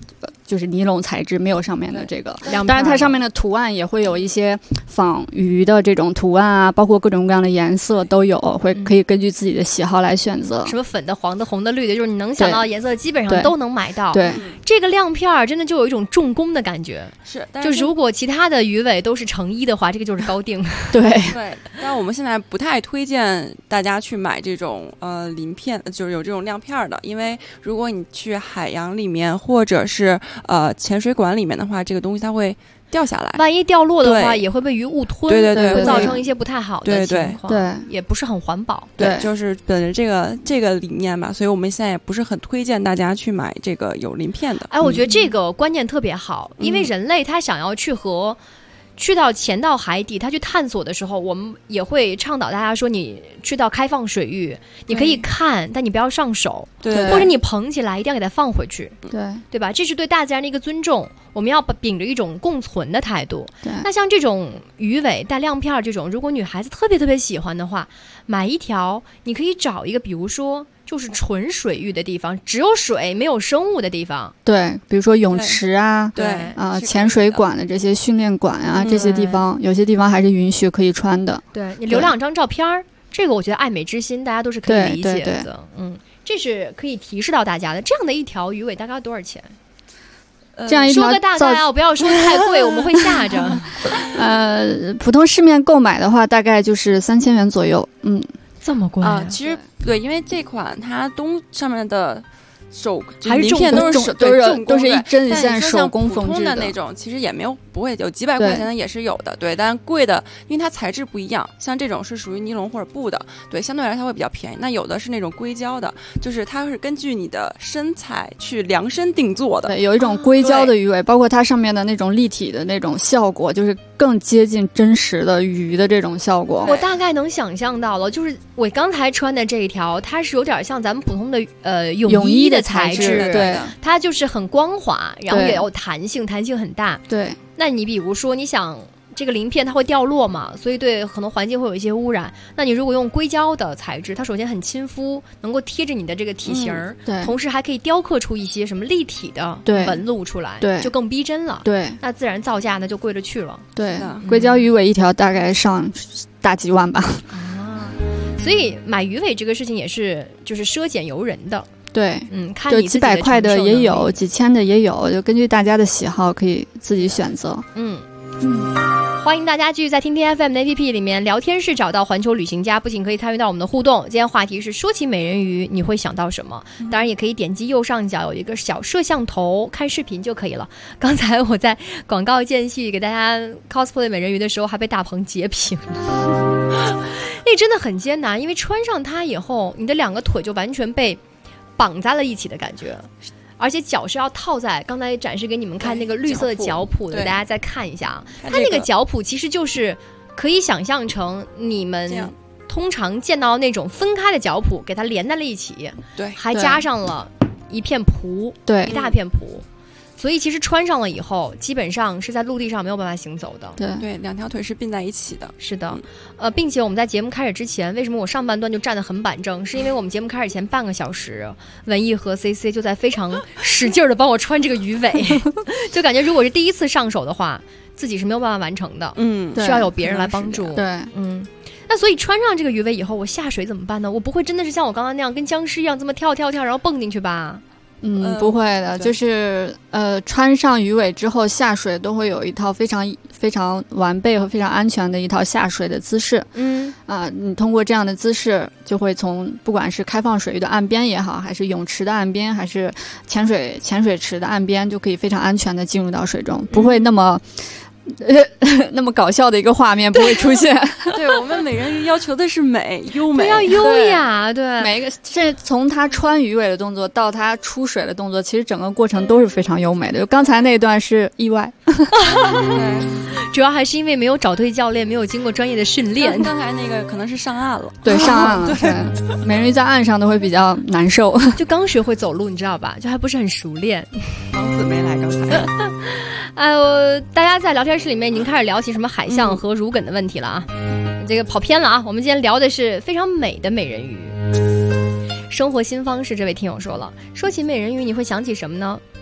就是尼龙材质，没有上面的这个。 当然它上面的图案也会有一些仿鱼的这种图案啊，包括各种各样的颜色都有，可以根据自己的喜好来选择。 什么粉的、黄的、红的、绿的，就是你能想到的颜色基本上都能买到。 对， 这个亮片儿真的就有一种重工的感觉。 是， 就如果其他的鱼尾都是成衣的话，这个就是高定。 对， 但我们现在不太推荐大家去买这种鳞片，就是有这种亮片的，因为如果你去海洋里面或者是潜水馆里面的话，这个东西它会掉下来， 万一掉落的话也会被鱼误吞， 对， 会造成一些不太好的情况， 对， 也不是很环保。 对，就是本着这个理念吧，所以我们现在也不是很推荐大家去买这个有鳞片的。 哎，我觉得这个观念特别好，因为人类他想要去到潜到海底，他去探索的时候，我们也会倡导大家说，你去到开放水域，你可以看，但你不要上手， 对， 或者你捧起来一定要给它放回去， 对吧？这是对大自然的一个尊重，我们要秉着一种共存的态度。 对， 那像这种鱼尾带亮片这种，如果女孩子特别特别喜欢的话，买一条，你可以找一个，比如说就是纯水域的地方，只有水没有生物的地方。 对，比如说泳池啊， 对潜水馆的这些训练馆啊，这些地方有些地方还是允许可以穿的。 对，你留2张照片，这个我觉得爱美之心大家都是可以理解的。这是可以提示到大家的。这样的一条鱼尾大概多少钱？ 这样一条说个大概啊，不要说太贵，我们会吓着。 普通市面购买的话，大概就是3000元左右。 这么贵啊？ 其实对，因为这款它上面的还是鳞片都是一针一线手工缝制的那种，其实也不会有几百块钱的也是有的，对，但贵的因为它材质不一样，像这种是属于尼龙或者布的，对，相对来说它会比较便宜。那有的是那种硅胶的，就是它是根据你的身材去量身定做的。 对，有一种硅胶的鱼尾，包括它上面的那种立体的那种效果，就是更接近真实的鱼的这种效果。 我大概能想象到了，就是我刚才穿的这一条，它是有点像咱们普通的泳衣的材质， 对， 它就是很光滑，然后也有弹性很大。 对， 那你比如说，你想这个鳞片它会掉落嘛，所以对可能环境会有一些污染。那你如果用硅胶的材质，它首先很亲肤，能够贴着你的这个体型， 对， 同时还可以雕刻出一些什么立体的纹路出来， 对， 就更逼真了。 对， 那自然造价呢就贵了去了。 对，硅胶鱼尾一条大概上大几万吧。 所以买鱼尾这个事情也是就是奢俭由人的。 对， 看你几百块的也有，几千的也有，就根据大家的喜好可以自己选择。 欢迎大家继续在听听 FM 的 APP 里面聊天室找到环球旅行家，不仅可以参与到我们的互动，今天话题是说起美人鱼你会想到什么？当然也可以点击右上角有一个小摄像头看视频就可以了。刚才我在广告间隙给大家 cosplay 美人鱼的时候还被大鹏截屏了那真的很艰难，因为穿上它以后你的2个腿就完全被绑在了一起的感觉，而且脚是要套在刚才展示给你们看那个绿色的脚蹼的，大家再看一下啊，它那个脚蹼其实就是可以想象成你们通常见到那种分开的脚蹼，给它连在了一起， 对， 还加上了一片蹼， 对， 一大片蹼。所以其实穿上了以后，基本上是在陆地上没有办法行走的。 对，2条腿是并在一起的。 是的，并且我们在节目开始之前，为什么我上半段就站得很板正？是因为我们节目开始前半个小时，文艺和 CC 就在非常使劲的帮我穿这个鱼尾，就感觉如果是第一次上手的话，自己是没有办法完成的。需要有别人来帮助。 对， 那所以穿上这个鱼尾以后，我下水怎么办呢？我不会真的是像我刚刚那样跟僵尸一样这么跳，然后蹦进去吧？ 不会的，就是穿上鱼尾之后下水都会有一套非常非常完备和非常安全的一套下水的姿势。你通过这样的姿势，就会从不管是开放水域的岸边也好，还是泳池的岸边，还是潜水池的岸边，就可以非常安全的进入到水中，不会那么搞笑的一个画面不会出现。 对，我们美人鱼要求的是优美， 要优雅。对， 每一个甚至从它穿鱼尾的动作到它出水的动作，其实整个过程都是非常优美的。就刚才那段是意外， 主要还是因为没有找对教练，没有经过专业的训练。 刚才那个可能是上岸了， 对，上岸了。对，美人鱼在岸上都会比较难受， 就刚学会走路，你知道吧？就还不是很熟练。 王子没来刚才。 大家在聊天室里面已经开始聊起什么海象和乳梗的问题了啊，这个跑偏了啊。我们今天聊的是非常美的美人鱼。生活新方式，这位听友说了，说起美人鱼你会想起什么呢？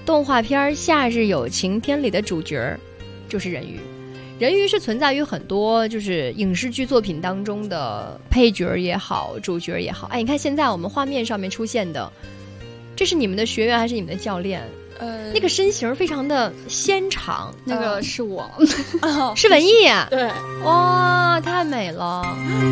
动画片《夏日有晴天》里的主角就是人鱼。人鱼是存在于很多就是影视剧作品当中的配角也好，主角也好。哎，你看现在我们画面上面出现的，这是你们的学员还是你们的教练？那个身形非常的纤长， 那个是我， 是文艺啊。 对， 哇，太美了。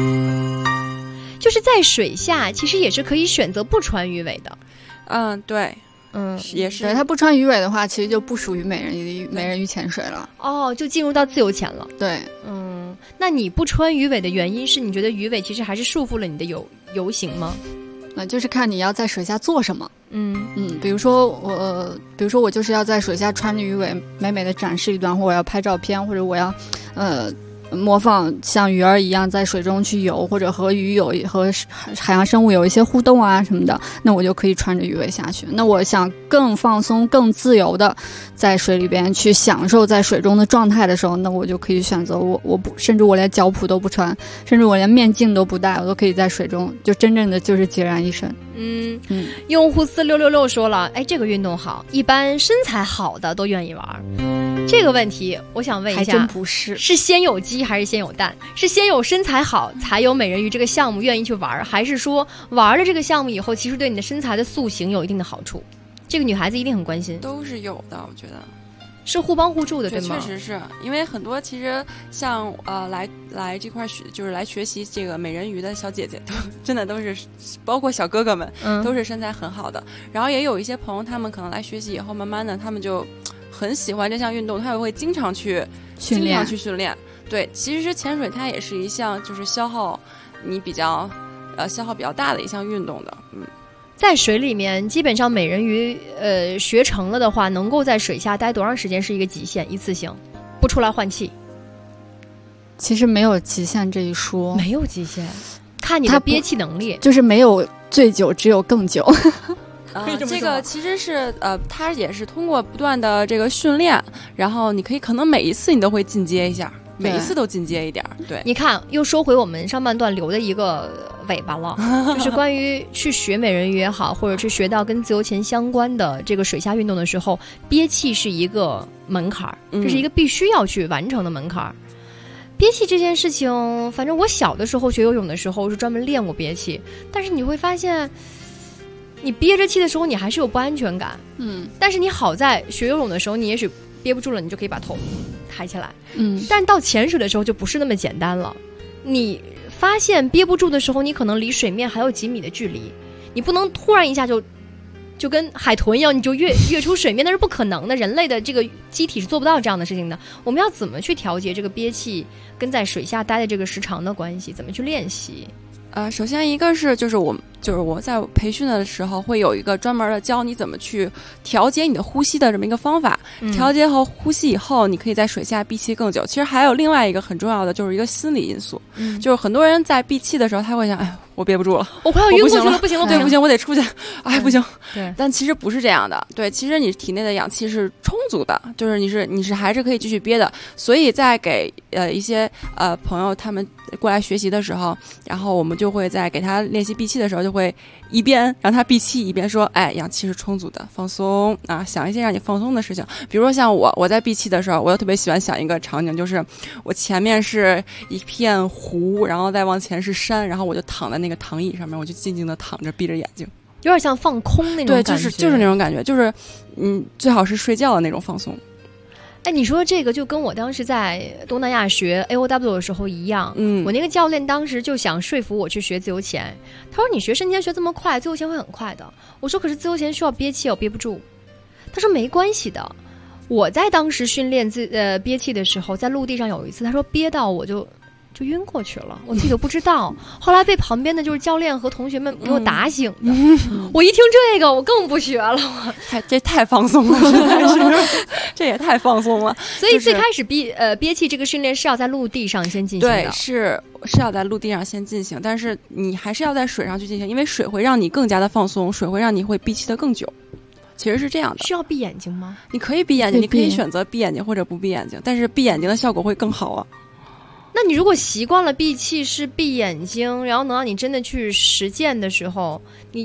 就是在水下，其实也是可以选择不穿鱼尾的。 对。也是。 对，它不穿鱼尾的话，其实就不属于美人鱼潜水了。 哦，就进入到自由潜了。 对， 那你不穿鱼尾的原因是你觉得鱼尾其实还是束缚了你的游行吗？ 就是看你要在水下做什么。比如说我就是要在水下穿着鱼尾美美的展示一段，或者我要拍照片，或者我要模仿像鱼儿一样在水中去游，或者和海洋生物有一些互动啊什么的，那我就可以穿着鱼尾下去。那我想更放松更自由的在水里边去享受在水中的状态的时候，那我就可以选择我不，甚至我连脚蹼都不穿，甚至我连面镜都不戴，我都可以在水中就真正的就是孑然一身。 用户4666说了，哎，这个运动好，一般身材好的都愿意玩。这个问题我想问一下， 还真不是， 是先有鸡还是先有蛋？是先有身材好才有美人鱼这个项目愿意去玩，还是说玩了这个项目以后其实对你的身材的塑形有一定的好处？这个女孩子一定很关心。 都是有的，我觉得是互帮互助的，对吗？ 确实是因为很多其实像来这块就是来学习这个美人鱼的小姐姐，真的都是包括小哥哥们，都是身材很好的。然后也有一些朋友，他们可能来学习以后，慢慢的他们就很喜欢这项运动，他也会经常去训练。对，其实潜水它也是一项就是消耗比较大的一项运动的。 在水里面，基本上美人鱼学成了的话，能够在水下待多长时间是一个极限？一次性不出来换气？ 其实没有极限这一说， 没有极限，看你的憋气能力。 就是没有最久，只有更久。 这个其实是它也是通过不断的这个训练，然后你可能每一次你都会进阶一下，每一次都进阶一点。对， 你看又说回我们上半段留的一个尾巴了，就是关于去学美人鱼也好，或者是学到跟自由潜相关的这个水下运动的时候，憋气是一个门槛，这是一个必须要去完成的门槛。憋气这件事情，反正我小的时候学游泳的时候是专门练过憋气，但是你会发现你憋着气的时候你还是有不安全感，但是你好在学游泳的时候你也许憋不住了，你就可以把头抬起来，但到潜水的时候就不是那么简单了。你发现憋不住的时候，你可能离水面还有几米的距离，你不能突然一下就跟海豚一样，你就跃出水面，那是不可能的。人类的这个机体是做不到这样的事情的。我们要怎么去调节这个憋气跟在水下待的这个时长的关系？怎么去练习？ 首先一个是就是我在培训的时候会有一个专门的教你怎么去调节你的呼吸的这么一个方法。调节好呼吸以后，你可以在水下闭气更久。其实还有另外一个很重要的，就是一个心理因素，就是很多人在闭气的时候，他会想，哎，我憋不住了， 我快要晕过去了，不行了， 对，不行，我得出去，哎，不行。 对， 但其实不是这样的。对，其实你体内的氧气是充足的，就是你是还是可以继续憋的。所以在给一些朋友他们过来学习的时候，然后我们就会在给他练习闭气的时候，就会一边让他闭气，一边说，哎，氧气是充足的，放松啊，想一些让你放松的事情。比如说像我在闭气的时候，我就特别喜欢想一个场景，就是我前面是一片湖，然后再往前是山，然后我就躺在那个躺椅上面，我就静静的躺着，闭着眼睛， 有点像放空那种感觉。 对，就是那种感觉，就是最好是睡觉的那种放松。 哎，你说这个就跟我当时在东南亚学 AOW 的时候一样，我那个教练当时就想说服我去学自由潜，他说你学深潜学这么快，自由潜会很快的。我说可是自由潜需要憋气，我憋不住。他说没关系的，我在当时训练憋气的时候，在陆地上有一次，他说憋到我就晕过去了，我自己都不知道。后来被旁边的就是教练和同学们给我打醒的。我一听这个，我更不学了。 这太放松了，实在是，这也太放松了。 所以最开始憋气这个训练是要在陆地上先进行的。 对，是要在陆地上先进行，但是你还是要在水上去进行，因为水会让你更加的放松，水会让你会闭气的更久。其实是这样的。 需要闭眼睛吗？ 你可以闭眼睛，你可以选择闭眼睛或者不闭眼睛，但是闭眼睛的效果会更好啊。 那你如果习惯了闭气是闭眼睛，然后能让你真的去实践的时候，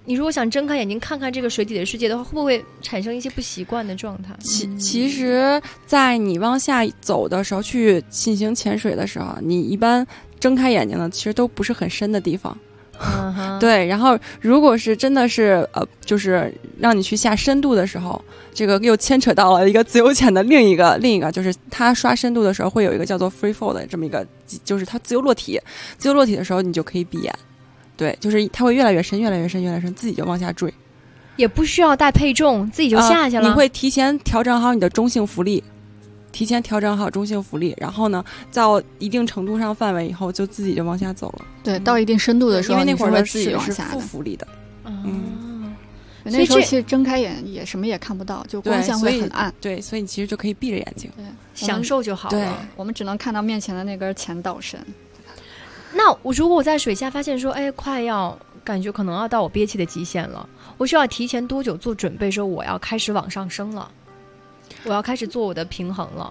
你如果想睁开眼睛看看这个水底的世界的话，会不会产生一些不习惯的状态？ 其实在你往下走的时候，去进行潜水的时候，你一般睁开眼睛呢，其实都不是很深的地方。对，然后如果是真的是就是让你去下深度的时候，这个又牵扯到了一个自由潜的另一个，就是它刷深度的时候会有一个叫做 free fall 的这么一个，就是它自由落体的时候你就可以闭眼，对，就是它会越来越深，自己就往下坠， 也不需要带配重，自己就下去了。 你会提前调整好你的中性浮力。然后呢，到一定程度上范围以后，就自己就往下走了。 对，到一定深度的时候， 因为那会儿的自己往下是负浮力的。 那时候其实睁开眼也什么也看不到，就光线会很暗。 对，所以你其实就可以闭着眼睛， 享受就好了。 对，我们只能看到面前的那根前导绳。 那如果我在水下发现说，快要感觉可能要到我憋气的极限了，我需要提前多久做准备？说我要开始往上升了，我要开始做我的平衡了。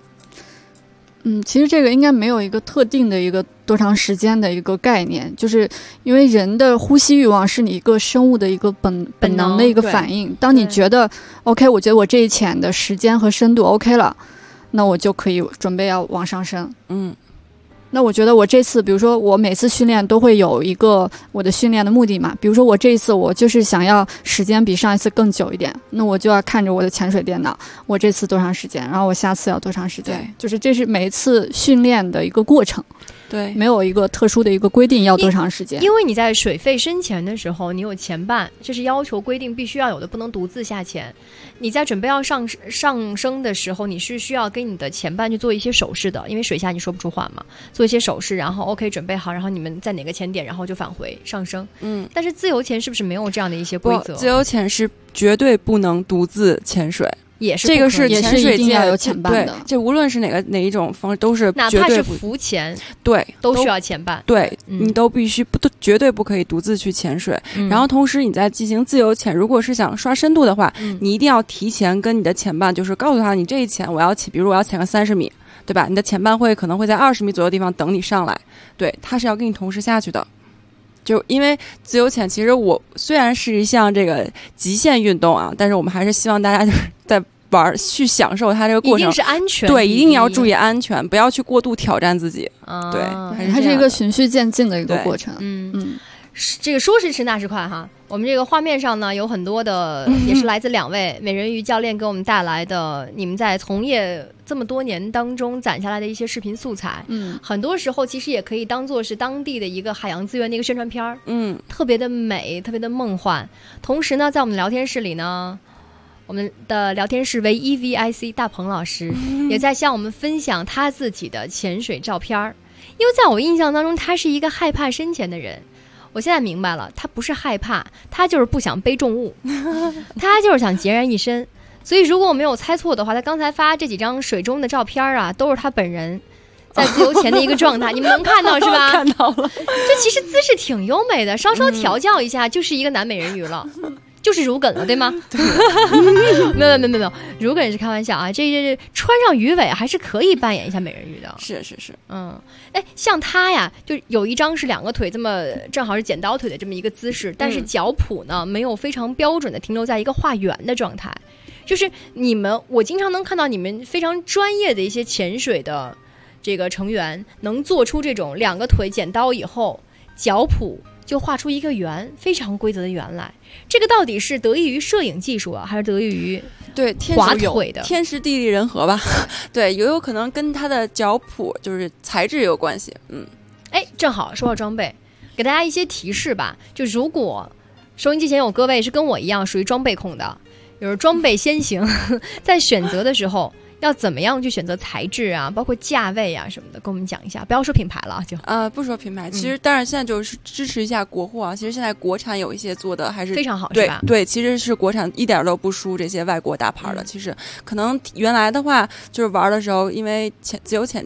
其实这个应该没有一个特定的一个多长时间的一个概念，就是因为人的呼吸欲望是你一个生物的一个本能的一个反应。当你觉得 OK， 我觉得我这一潜的时间和深度 OK 了，那我就可以准备要往上升。那我觉得我这次，比如说我每次训练都会有一个我的训练的目的嘛，比如说我这一次我就是想要时间比上一次更久一点，那我就要看着我的潜水电脑，我这次多长时间，然后我下次要多长时间，就是这是每一次训练的一个过程。 对， 没有一个特殊的一个规定要多长时间。 因为你在水肺深潜的时候，你有前伴，这是要求规定必须要有的，不能独自下潜。你在准备要上升的时候，你是需要跟你的前伴去做一些手势的，因为水下你说不出话嘛，做一些手势，然后 OK 准备好，然后你们在哪个潜点，然后就返回上升。但是自由潜是不是没有这样的一些规则？ 自由潜是绝对不能独自潜水。 也是这个是潜水界要有潜伴的， 这无论是哪一种方式都是哪怕是浮潜， 对， 都需要潜伴。 对，你都必须绝对不可以独自去潜水。然后同时你在进行自由潜，如果是想刷深度的话，你一定要提前跟你的潜伴，就是告诉他你这一潜我要潜，比如我要潜个30米，对吧？你的潜伴可能会在20米左右的地方等你上来，对，他是要跟你同时下去的。就因为自由潜，其实我虽然是一项这个极限运动啊，但是我们还是希望大家就是在去享受它这个过程， 一定是安全， 对，一定要注意安全，不要去过度挑战自己。对， 它是一个循序渐进的一个过程。 这个说时迟那时快哈，我们这个画面上呢有很多的，也是来自2位美人鱼教练给我们带来的，你们在从业这么多年当中攒下来的一些视频素材。很多时候其实也可以当做是当地的一个海洋资源的一个宣传片儿。特别的美，特别的梦幻。同时呢，在我们聊天室里呢，我们的聊天室唯一 VIC 大鹏老师也在向我们分享他自己的潜水照片儿。因为在我印象当中，他是一个害怕深潜的人。我现在明白了，他不是害怕，他就是不想背重物，他就是想孑然一身。所以如果我没有猜错的话，他刚才发这几张水中的照片啊，都是他本人在自由潜的一个状态，你们能看到是吧？ 看到了， 这其实姿势挺优美的，稍稍调教一下就是一个男美人鱼了。就是如梗了，对吗？没有，如梗是开玩笑啊。这穿上鱼尾还是可以扮演一下美人鱼的。 是， 像他呀，就有一张是2个腿这么正好是剪刀腿的这么一个姿势，但是脚蹼呢没有非常标准的停留在一个画圆的状态。就是我经常能看到你们非常专业的一些潜水的这个成员，能做出这种2个腿剪刀以后，脚蹼就画出一个圆，非常规则的圆来。这个到底是得益于摄影技术啊，还是得益于滑腿的天时地利人和吧？对，也有可能跟他的脚蹼就是材质有关系。 正好说到装备，给大家一些提示吧。就如果收音机前有各位是跟我一样属于装备控的，就是装备先行，在选择的时候要怎么样去选择材质啊，包括价位啊什么的，跟我们讲一下。不要说品牌了，就不说品牌。其实当然现在就是支持一下国货啊。其实现在国产有一些做的还是非常好，是吧？ 对，其实是国产一点都不输这些外国大牌的。其实可能原来的话就是玩的时候，因为自由潜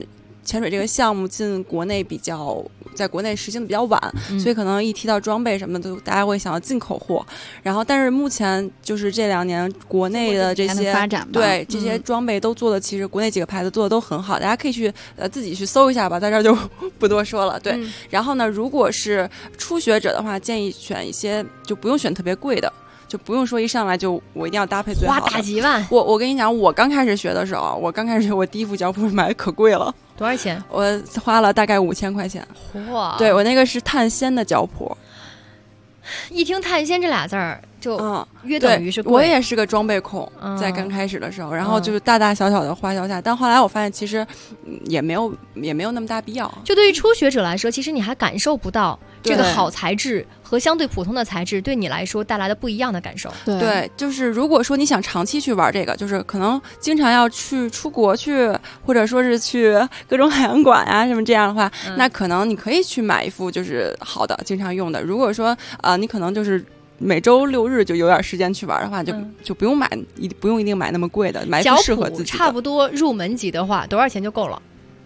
潜水这个项目进国内在国内实行的比较晚，所以可能一提到装备什么的，大家会想要进口货。然后，但是目前就是这2年国内的这些发展， 对这些装备都做的，其实国内几个牌子做的都很好，大家可以去自己去搜一下吧，在这儿就不多说了。对，然后呢，如果是初学者的话，建议选一些就不用选特别贵的。就不用说一上来就我一定要搭配最好的， 花大几万。 我跟你讲，我刚开始学的时候，我第一副脚蹼买的可贵了， 多少钱？ 我花了大概5000块钱。 哇！ 对，我那个是碳纤的脚蹼。 一听碳纤这俩字儿，就约等于是贵。 我也是个装备控，在刚开始的时候，然后就是大大小小的花销下，但后来我发现其实也没有那么大必要。 就对于初学者来说，其实你还感受不到这个好材质和相对普通的材质对你来说带来的不一样的感受。 对，就是如果说你想长期去玩这个，就是可能经常要出国去，或者说是去各种海洋馆啊什么这样的话，那可能你可以去买一副就是好的经常用的。如果说你可能就是每周6日就有点时间去玩的话，就不用一定买那么贵的，买一副适合自己的。 差不多入门级的话，多少钱就够了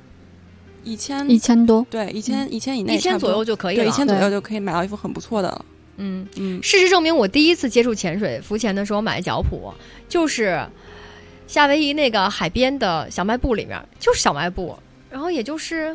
？1000多， 对，1000以内 ，1000左右就可以了。 对，1000左右就可以买到一副很不错的了。 事实证明，我第一次接触潜水浮潜的时候买的脚蹼，就是夏威夷那个海边的小卖部里面，就是小卖部，然后也就是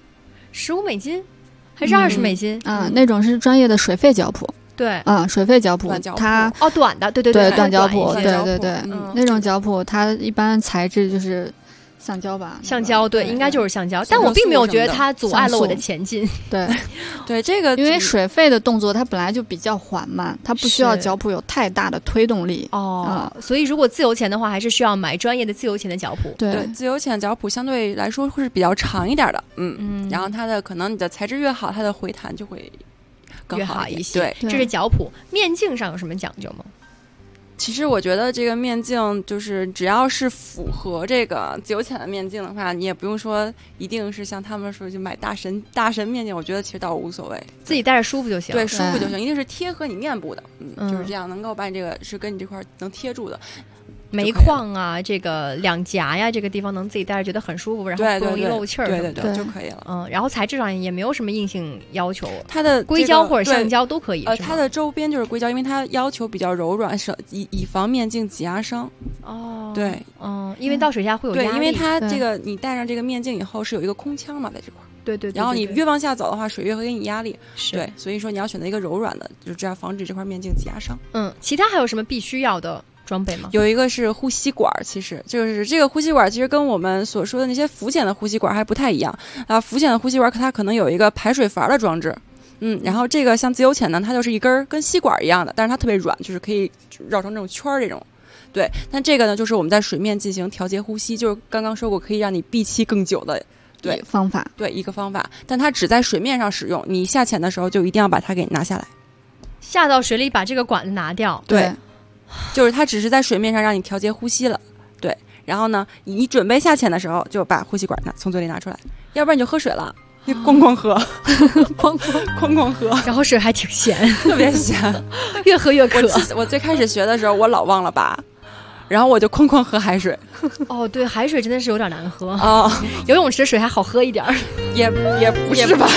$15还是$20 那种是专业的水肺脚蹼。 对， 水肺脚蹼，它短的，对， 短脚蹼，对，那种脚蹼它一般材质就是橡胶吧， 橡胶，对，应该就是橡胶，但我并没有觉得它阻碍了我的前进。 对， 这个因为水肺的动作它本来就比较缓慢，它不需要脚蹼有太大的推动力。 所以如果自由潜的话，还是需要买专业的自由潜的脚蹼。 对，自由潜脚蹼相对来说会是比较长一点的，然后它的可能你的材质越好，它的回弹就会更好一些。 对， 这是脚蹼。面镜上有什么讲究吗？ 其实我觉得这个面镜就是只要是符合这个自由潜的面镜的话，你也不用说一定是像他们说就买大神面镜，我觉得其实倒无所谓， 自己戴着舒服就行。 对，舒服就行，一定是贴合你面部的，就是这样能够把你这个是跟你这块能贴住的。 煤矿啊，这个两颊呀，这个地方能自己戴着觉得很舒服，然后不容易漏气儿， 对就可以了。 然后材质上也没有什么硬性要求， 它的硅胶或者橡胶都可以。 它的周边就是硅胶，因为它要求比较柔软，以防面镜挤压伤。对， 因为到水下会有压力。 对，因为它这个你戴上这个面镜以后是有一个空腔嘛，在这块。 对， 然后你越往下走的话，水越会给你压力。对，所以说你要选择一个柔软的，就这样防止这块面镜挤压伤。 其他还有什么必须要的装备吗？ 有一个是呼吸管，其实就是这个呼吸管其实跟我们所说的那些浮潜的呼吸管还不太一样啊。浮潜的呼吸管它可能有一个排水阀的装置，然后这个像自由潜呢，它就是一根跟吸管一样的，但是它特别软，就是可以绕成这种圈这种。对，但这个呢，就是我们在水面进行调节呼吸，就是刚刚说过可以让你闭气更久的方法。 对，一个方法，但它只在水面上使用，你下潜的时候就一定要把它给拿下来， 下到水里把这个管子拿掉。 对。就是它只是在水面上让你调节呼吸了，对。然后呢，你准备下潜的时候就把呼吸管从嘴里拿出来，要不然你就喝水了，你咣喝，咣喝， 然后水还挺咸， 特别咸， 越喝越渴。 我最开始学的时候，我老忘了拔，然后我就哐喝海水。 对，海水真的是有点难喝游泳池水还好喝一点， 也不是吧。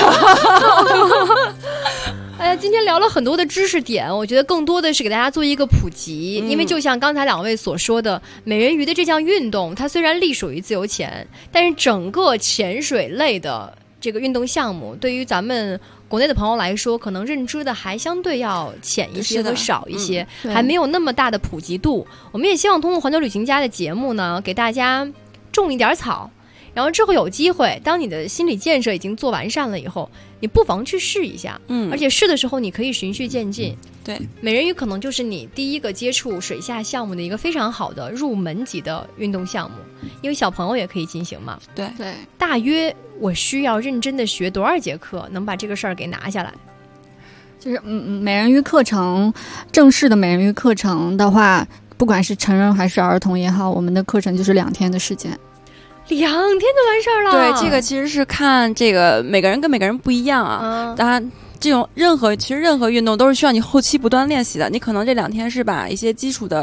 今天聊了很多的知识点，我觉得更多的是给大家做一个普及，因为就像刚才两位所说的，美人鱼的这项运动，它虽然隶属于自由潜，但是整个潜水类的这个运动项目，对于咱们国内的朋友来说，可能认知的还相对要浅一些和少一些，还没有那么大的普及度。我们也希望通过环球旅行家的节目呢，给大家种一点草。然后之后有机会，当你的心理建设已经做完善了以后，你不妨去试一下。而且试的时候你可以循序渐进。 对， 美人鱼可能就是你第一个接触水下项目的一个非常好的入门级的运动项目，因为小朋友也可以进行嘛。 对， 大约我需要认真的学多少节课能把这个事儿给拿下来？ 就是美人鱼课程，正式的美人鱼课程的话，不管是成人还是儿童也好，我们的课程就是2天的时间。 2天就完事儿了。 对，这个其实是看这个每个人跟每个人不一样啊。当然，这种任何运动都是需要你后期不断练习的。你可能这2天是把一些基础的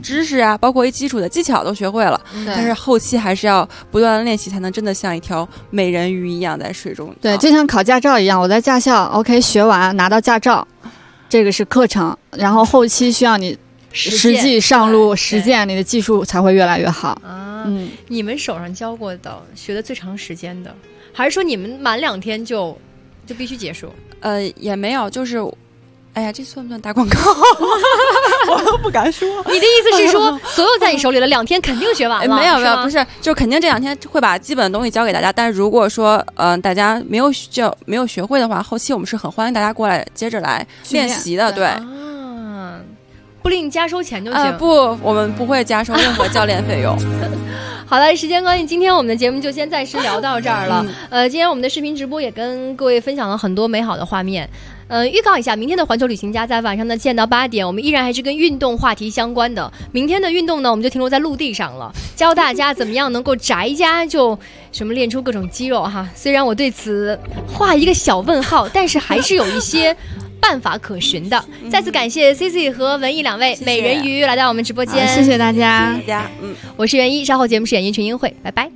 知识啊，包括基础的技巧都学会了，但是后期还是要不断的练习，才能真的像一条美人鱼一样在水中。 对，就像考驾照一样，我在驾校 OK 学完拿到驾照，这个是课程，然后后期需要你实际上路实践，你的技术才会越来越好啊。 你们手上教过的学的最长时间的，还是说你们满2天就必须结束？ 也没有，就是哎呀，这算不算打广告？我都不敢说。 你的意思是说，所有在你手里的2天肯定学完了？ 没有，不是，就肯定这2天会把基本的东西教给大家。但是如果说大家没有学会的话，后期我们是很欢迎大家过来接着来练习的。对。 不另加收钱就行。 不，我们不会加收任何教练费用。 好了，时间关系，今天我们的节目就先暂时聊到这儿了。今天我们的视频直播也跟各位分享了很多美好的画面。预告一下，明天的环球旅行家在晚上的7点到8点，我们依然还是跟运动话题相关的。明天的运动呢，我们就停留在陆地上了，教大家怎么样能够宅家就什么练出各种肌肉哈。虽然我对此画一个小问号，但是还是有一些办法可循的。再次感谢 Cici 和文艺2位美人鱼来到我们直播间， 谢谢大家。 我是袁一，稍后节目是演艺群英会，拜拜。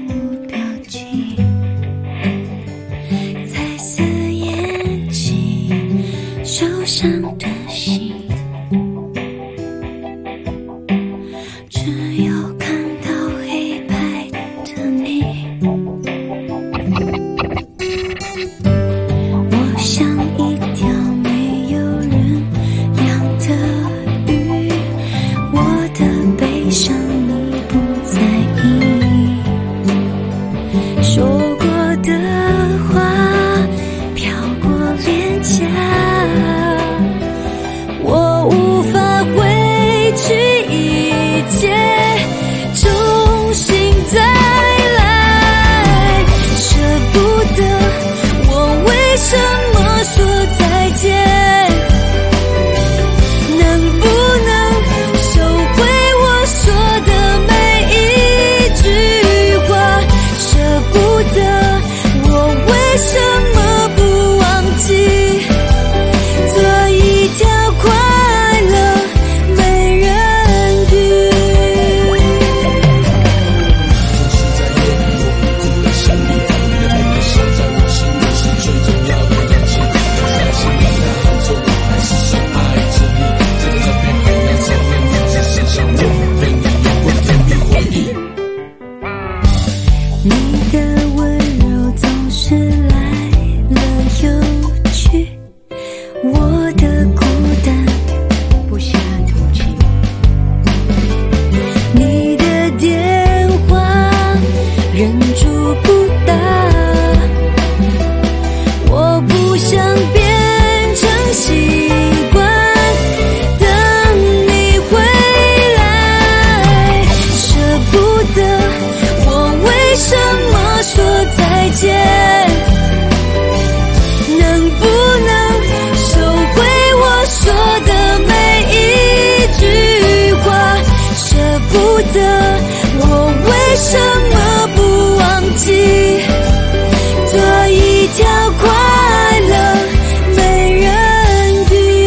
彩色眼睛，受伤的心，只有看到黑白的你。我像一条没有人养的鱼，我的悲伤你不在意，说过的话飘过脸颊，我无法回去一切，重新再来，舍不得我为什么说再见，能不能收回我说的每一句话，舍不得我为什么不忘记做一条快乐美人鱼。你的温柔总是来了又去，我的孤单不下头去，你的电话忍住不打，我不想变成习惯，等你回来，舍不得我为什么说再见，能不能收回我说的每一句话，舍不得我为什么不忘记做一条快乐美人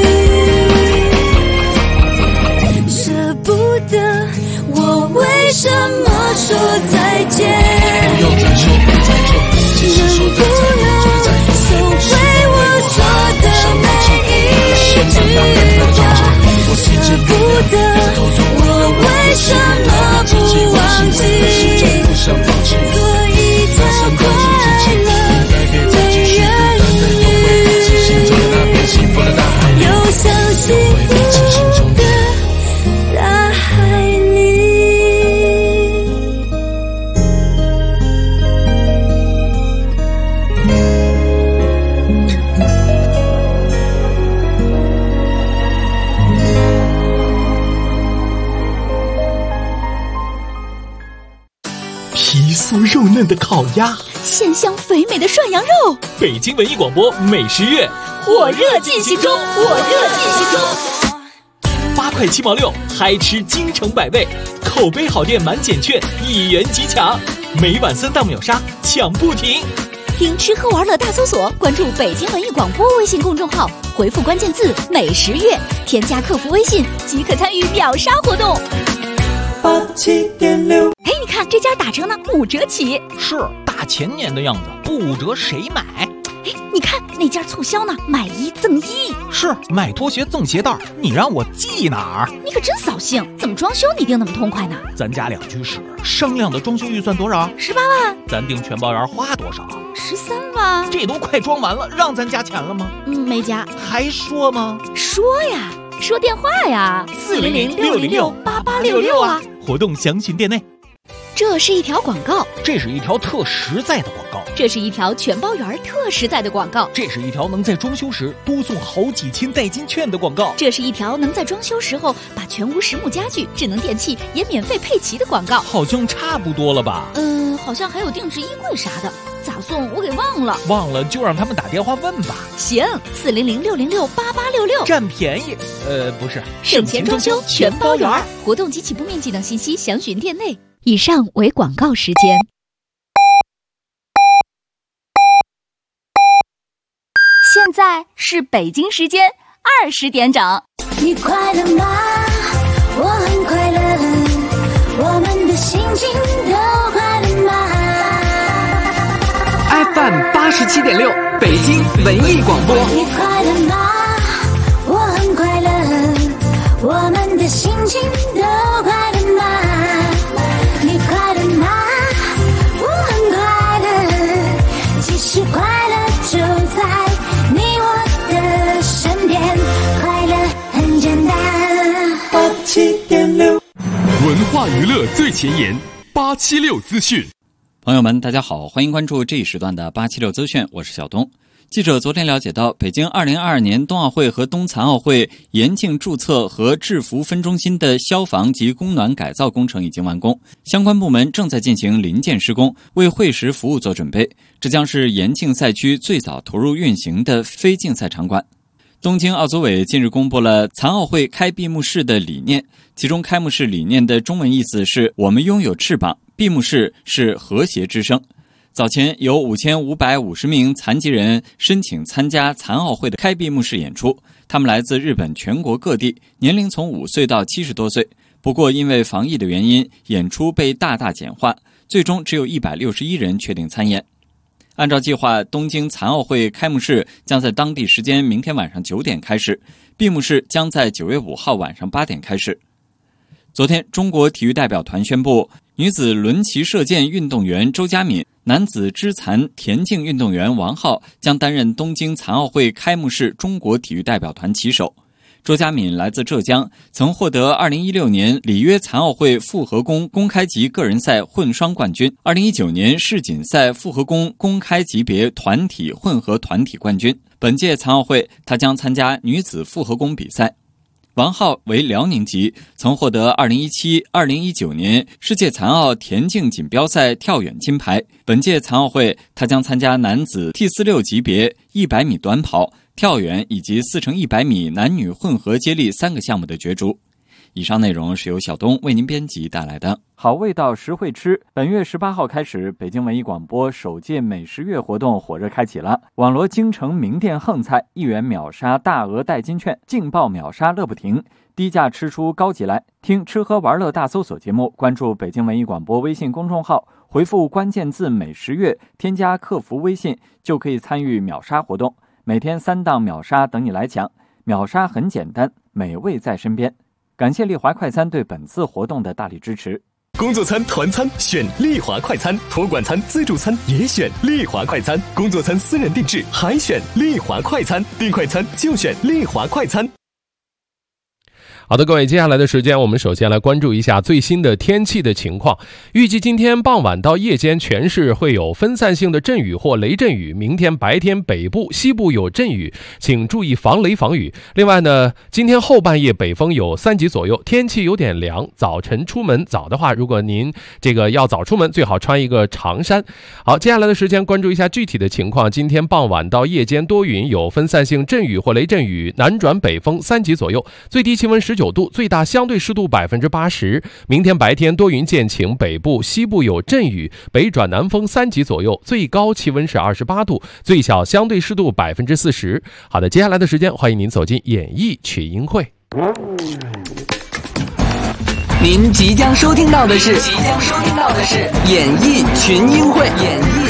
鱼，舍不得我为什么说再见，能不能收回我说的每一句话，舍不得我为什么不忘记做一条快乐美人鱼，游向幸福的大海里。 皮酥肉嫩的烤鸭， 鲜香肥美的涮羊肉， 北京文艺广播美食月火热进行中 ，8块7毛6，嗨吃京城百味，口碑好店满减券1元即抢，每晚3档秒杀抢不停。 听吃喝玩乐大搜索，关注北京文艺广播微信公众号，回复关键字美食月，添加客服微信即可参与秒杀活动。 87.6， 哎，你看这家打折呢，5折起。 是大前年的样子，不5折谁买？ 哎，你看那家促销呢，买1赠1。 是买拖鞋赠鞋带，你让我记哪儿？ 你可真扫兴，怎么装修你定那么痛快呢？ 咱家2居室，商量的装修预算多少 ？18万。 咱订全包园花多少 ？13万。 这都快装完了，让咱加钱了吗？ 没加。 还说吗？ 说呀，说电话呀，400-606-8866啊。 活动详询店内。 这是一条广告， 这是一条特实在的广告， 这是一条全包园特实在的广告， 这是一条能在装修时多送好几千代金券的广告， 这是一条能在装修时候把全屋实木家具、智能电器也免费配齐的广告。 好像差不多了吧？ 好像还有定制衣柜啥的，咋送我给忘了。 忘了就让他们打电话问吧。 行，400-606-8866， 占便宜。不是， 省钱装修全包园。活动及起步面积等信息详询店内。以上为广告时间。 现在是北京时间20点整。 你快乐吗？我很快乐，我们的心情都快乐吗 ？FM 87.6，北京文艺广播。 你快乐吗？我很快乐，我们的心情都快乐吗？你快乐吗？我很快乐，其实快乐就在你我的身边，快乐很简单。87.6， 文化娱乐最前沿，876资讯。 朋友们，大家好，欢迎关注这一时段的876资讯，我是小东。记者昨天了解到，北京2022年冬奥会和冬残奥会严禁注册和制服分中心的消防及供暖改造工程已经完工，相关部门正在进行临建施工，为会时服务做准备。这将是严禁赛区最早投入运行的非竞赛场馆。东京奥组委近日公布了残奥会开闭幕式的理念，其中开幕式理念的中文意思是我们拥有翅膀，闭幕式是和谐之声。早前有5550名残疾人申请参加残奥会的开闭幕式演出，他们来自日本全国各地，年龄从5岁到70多岁。不过因为防疫的原因，演出被大大简化，最终只有161人确定参演。按照计划，东京残奥会开幕式将在当地时间明天晚上9点开始，闭幕式将在9月5号晚上8点开始。昨天，中国体育代表团宣布，女子轮骑射箭运动员周佳敏、男子肢残田径运动员王浩将担任东京残奥会开幕式中国体育代表团旗手。周佳敏来自浙江，曾获得2016年里约残奥会复合弓公开级个人赛混双冠军，2019年世锦赛复合弓公开级别团体混合团体冠军。本届残奥会，他将参加女子复合弓比赛。王浩为辽宁籍，曾获得2017、2019年世界残奥田径锦标赛跳远金牌。本届残奥会，他将参加男子 T46 级别100米短跑、跳远以及4×100米男女混合接力3个项目的角逐。以上内容是由小东为您编辑带来的。好味道实惠吃，本月18号开始，北京文艺广播首届美食月活动火热开启了。网罗京城名店横菜，1元秒杀大额代金券，劲爆秒杀乐不停，低价吃出高级来。听吃喝玩乐大搜索节目，关注北京文艺广播微信公众号，回复关键字美食月，添加客服微信，就可以参与秒杀活动。每天3档秒杀等你来抢，秒杀很简单，美味在身边。感谢丽华快餐对本次活动的大力支持。 工作餐、团餐选丽华快餐，托管餐、自助餐也选丽华快餐，工作餐私人定制还选丽华快餐，订快餐就选丽华快餐。 好的，各位，接下来的时间我们首先来关注一下最新的天气的情况。预计今天傍晚到夜间全市会有分散性的阵雨或雷阵雨，明天白天北部、西部有阵雨，请注意防雷防雨。另外呢，今天后半夜北风有3级左右，天气有点凉，早晨出门早的话，如果您要早出门，最好穿一个长衫。好，接下来的时间关注一下具体的情况。今天傍晚到夜间多云，有分散性阵雨或雷阵雨，南转北风3级左右，最低气温 19度，最大相对湿度80%。明天白天多云见晴，北部、西部有阵雨，北转南风3级左右，最高气温是28度，最小相对湿度40%。好的，接下来的时间，欢迎您走进演艺群英会。 您即将收听到的是演艺群英会。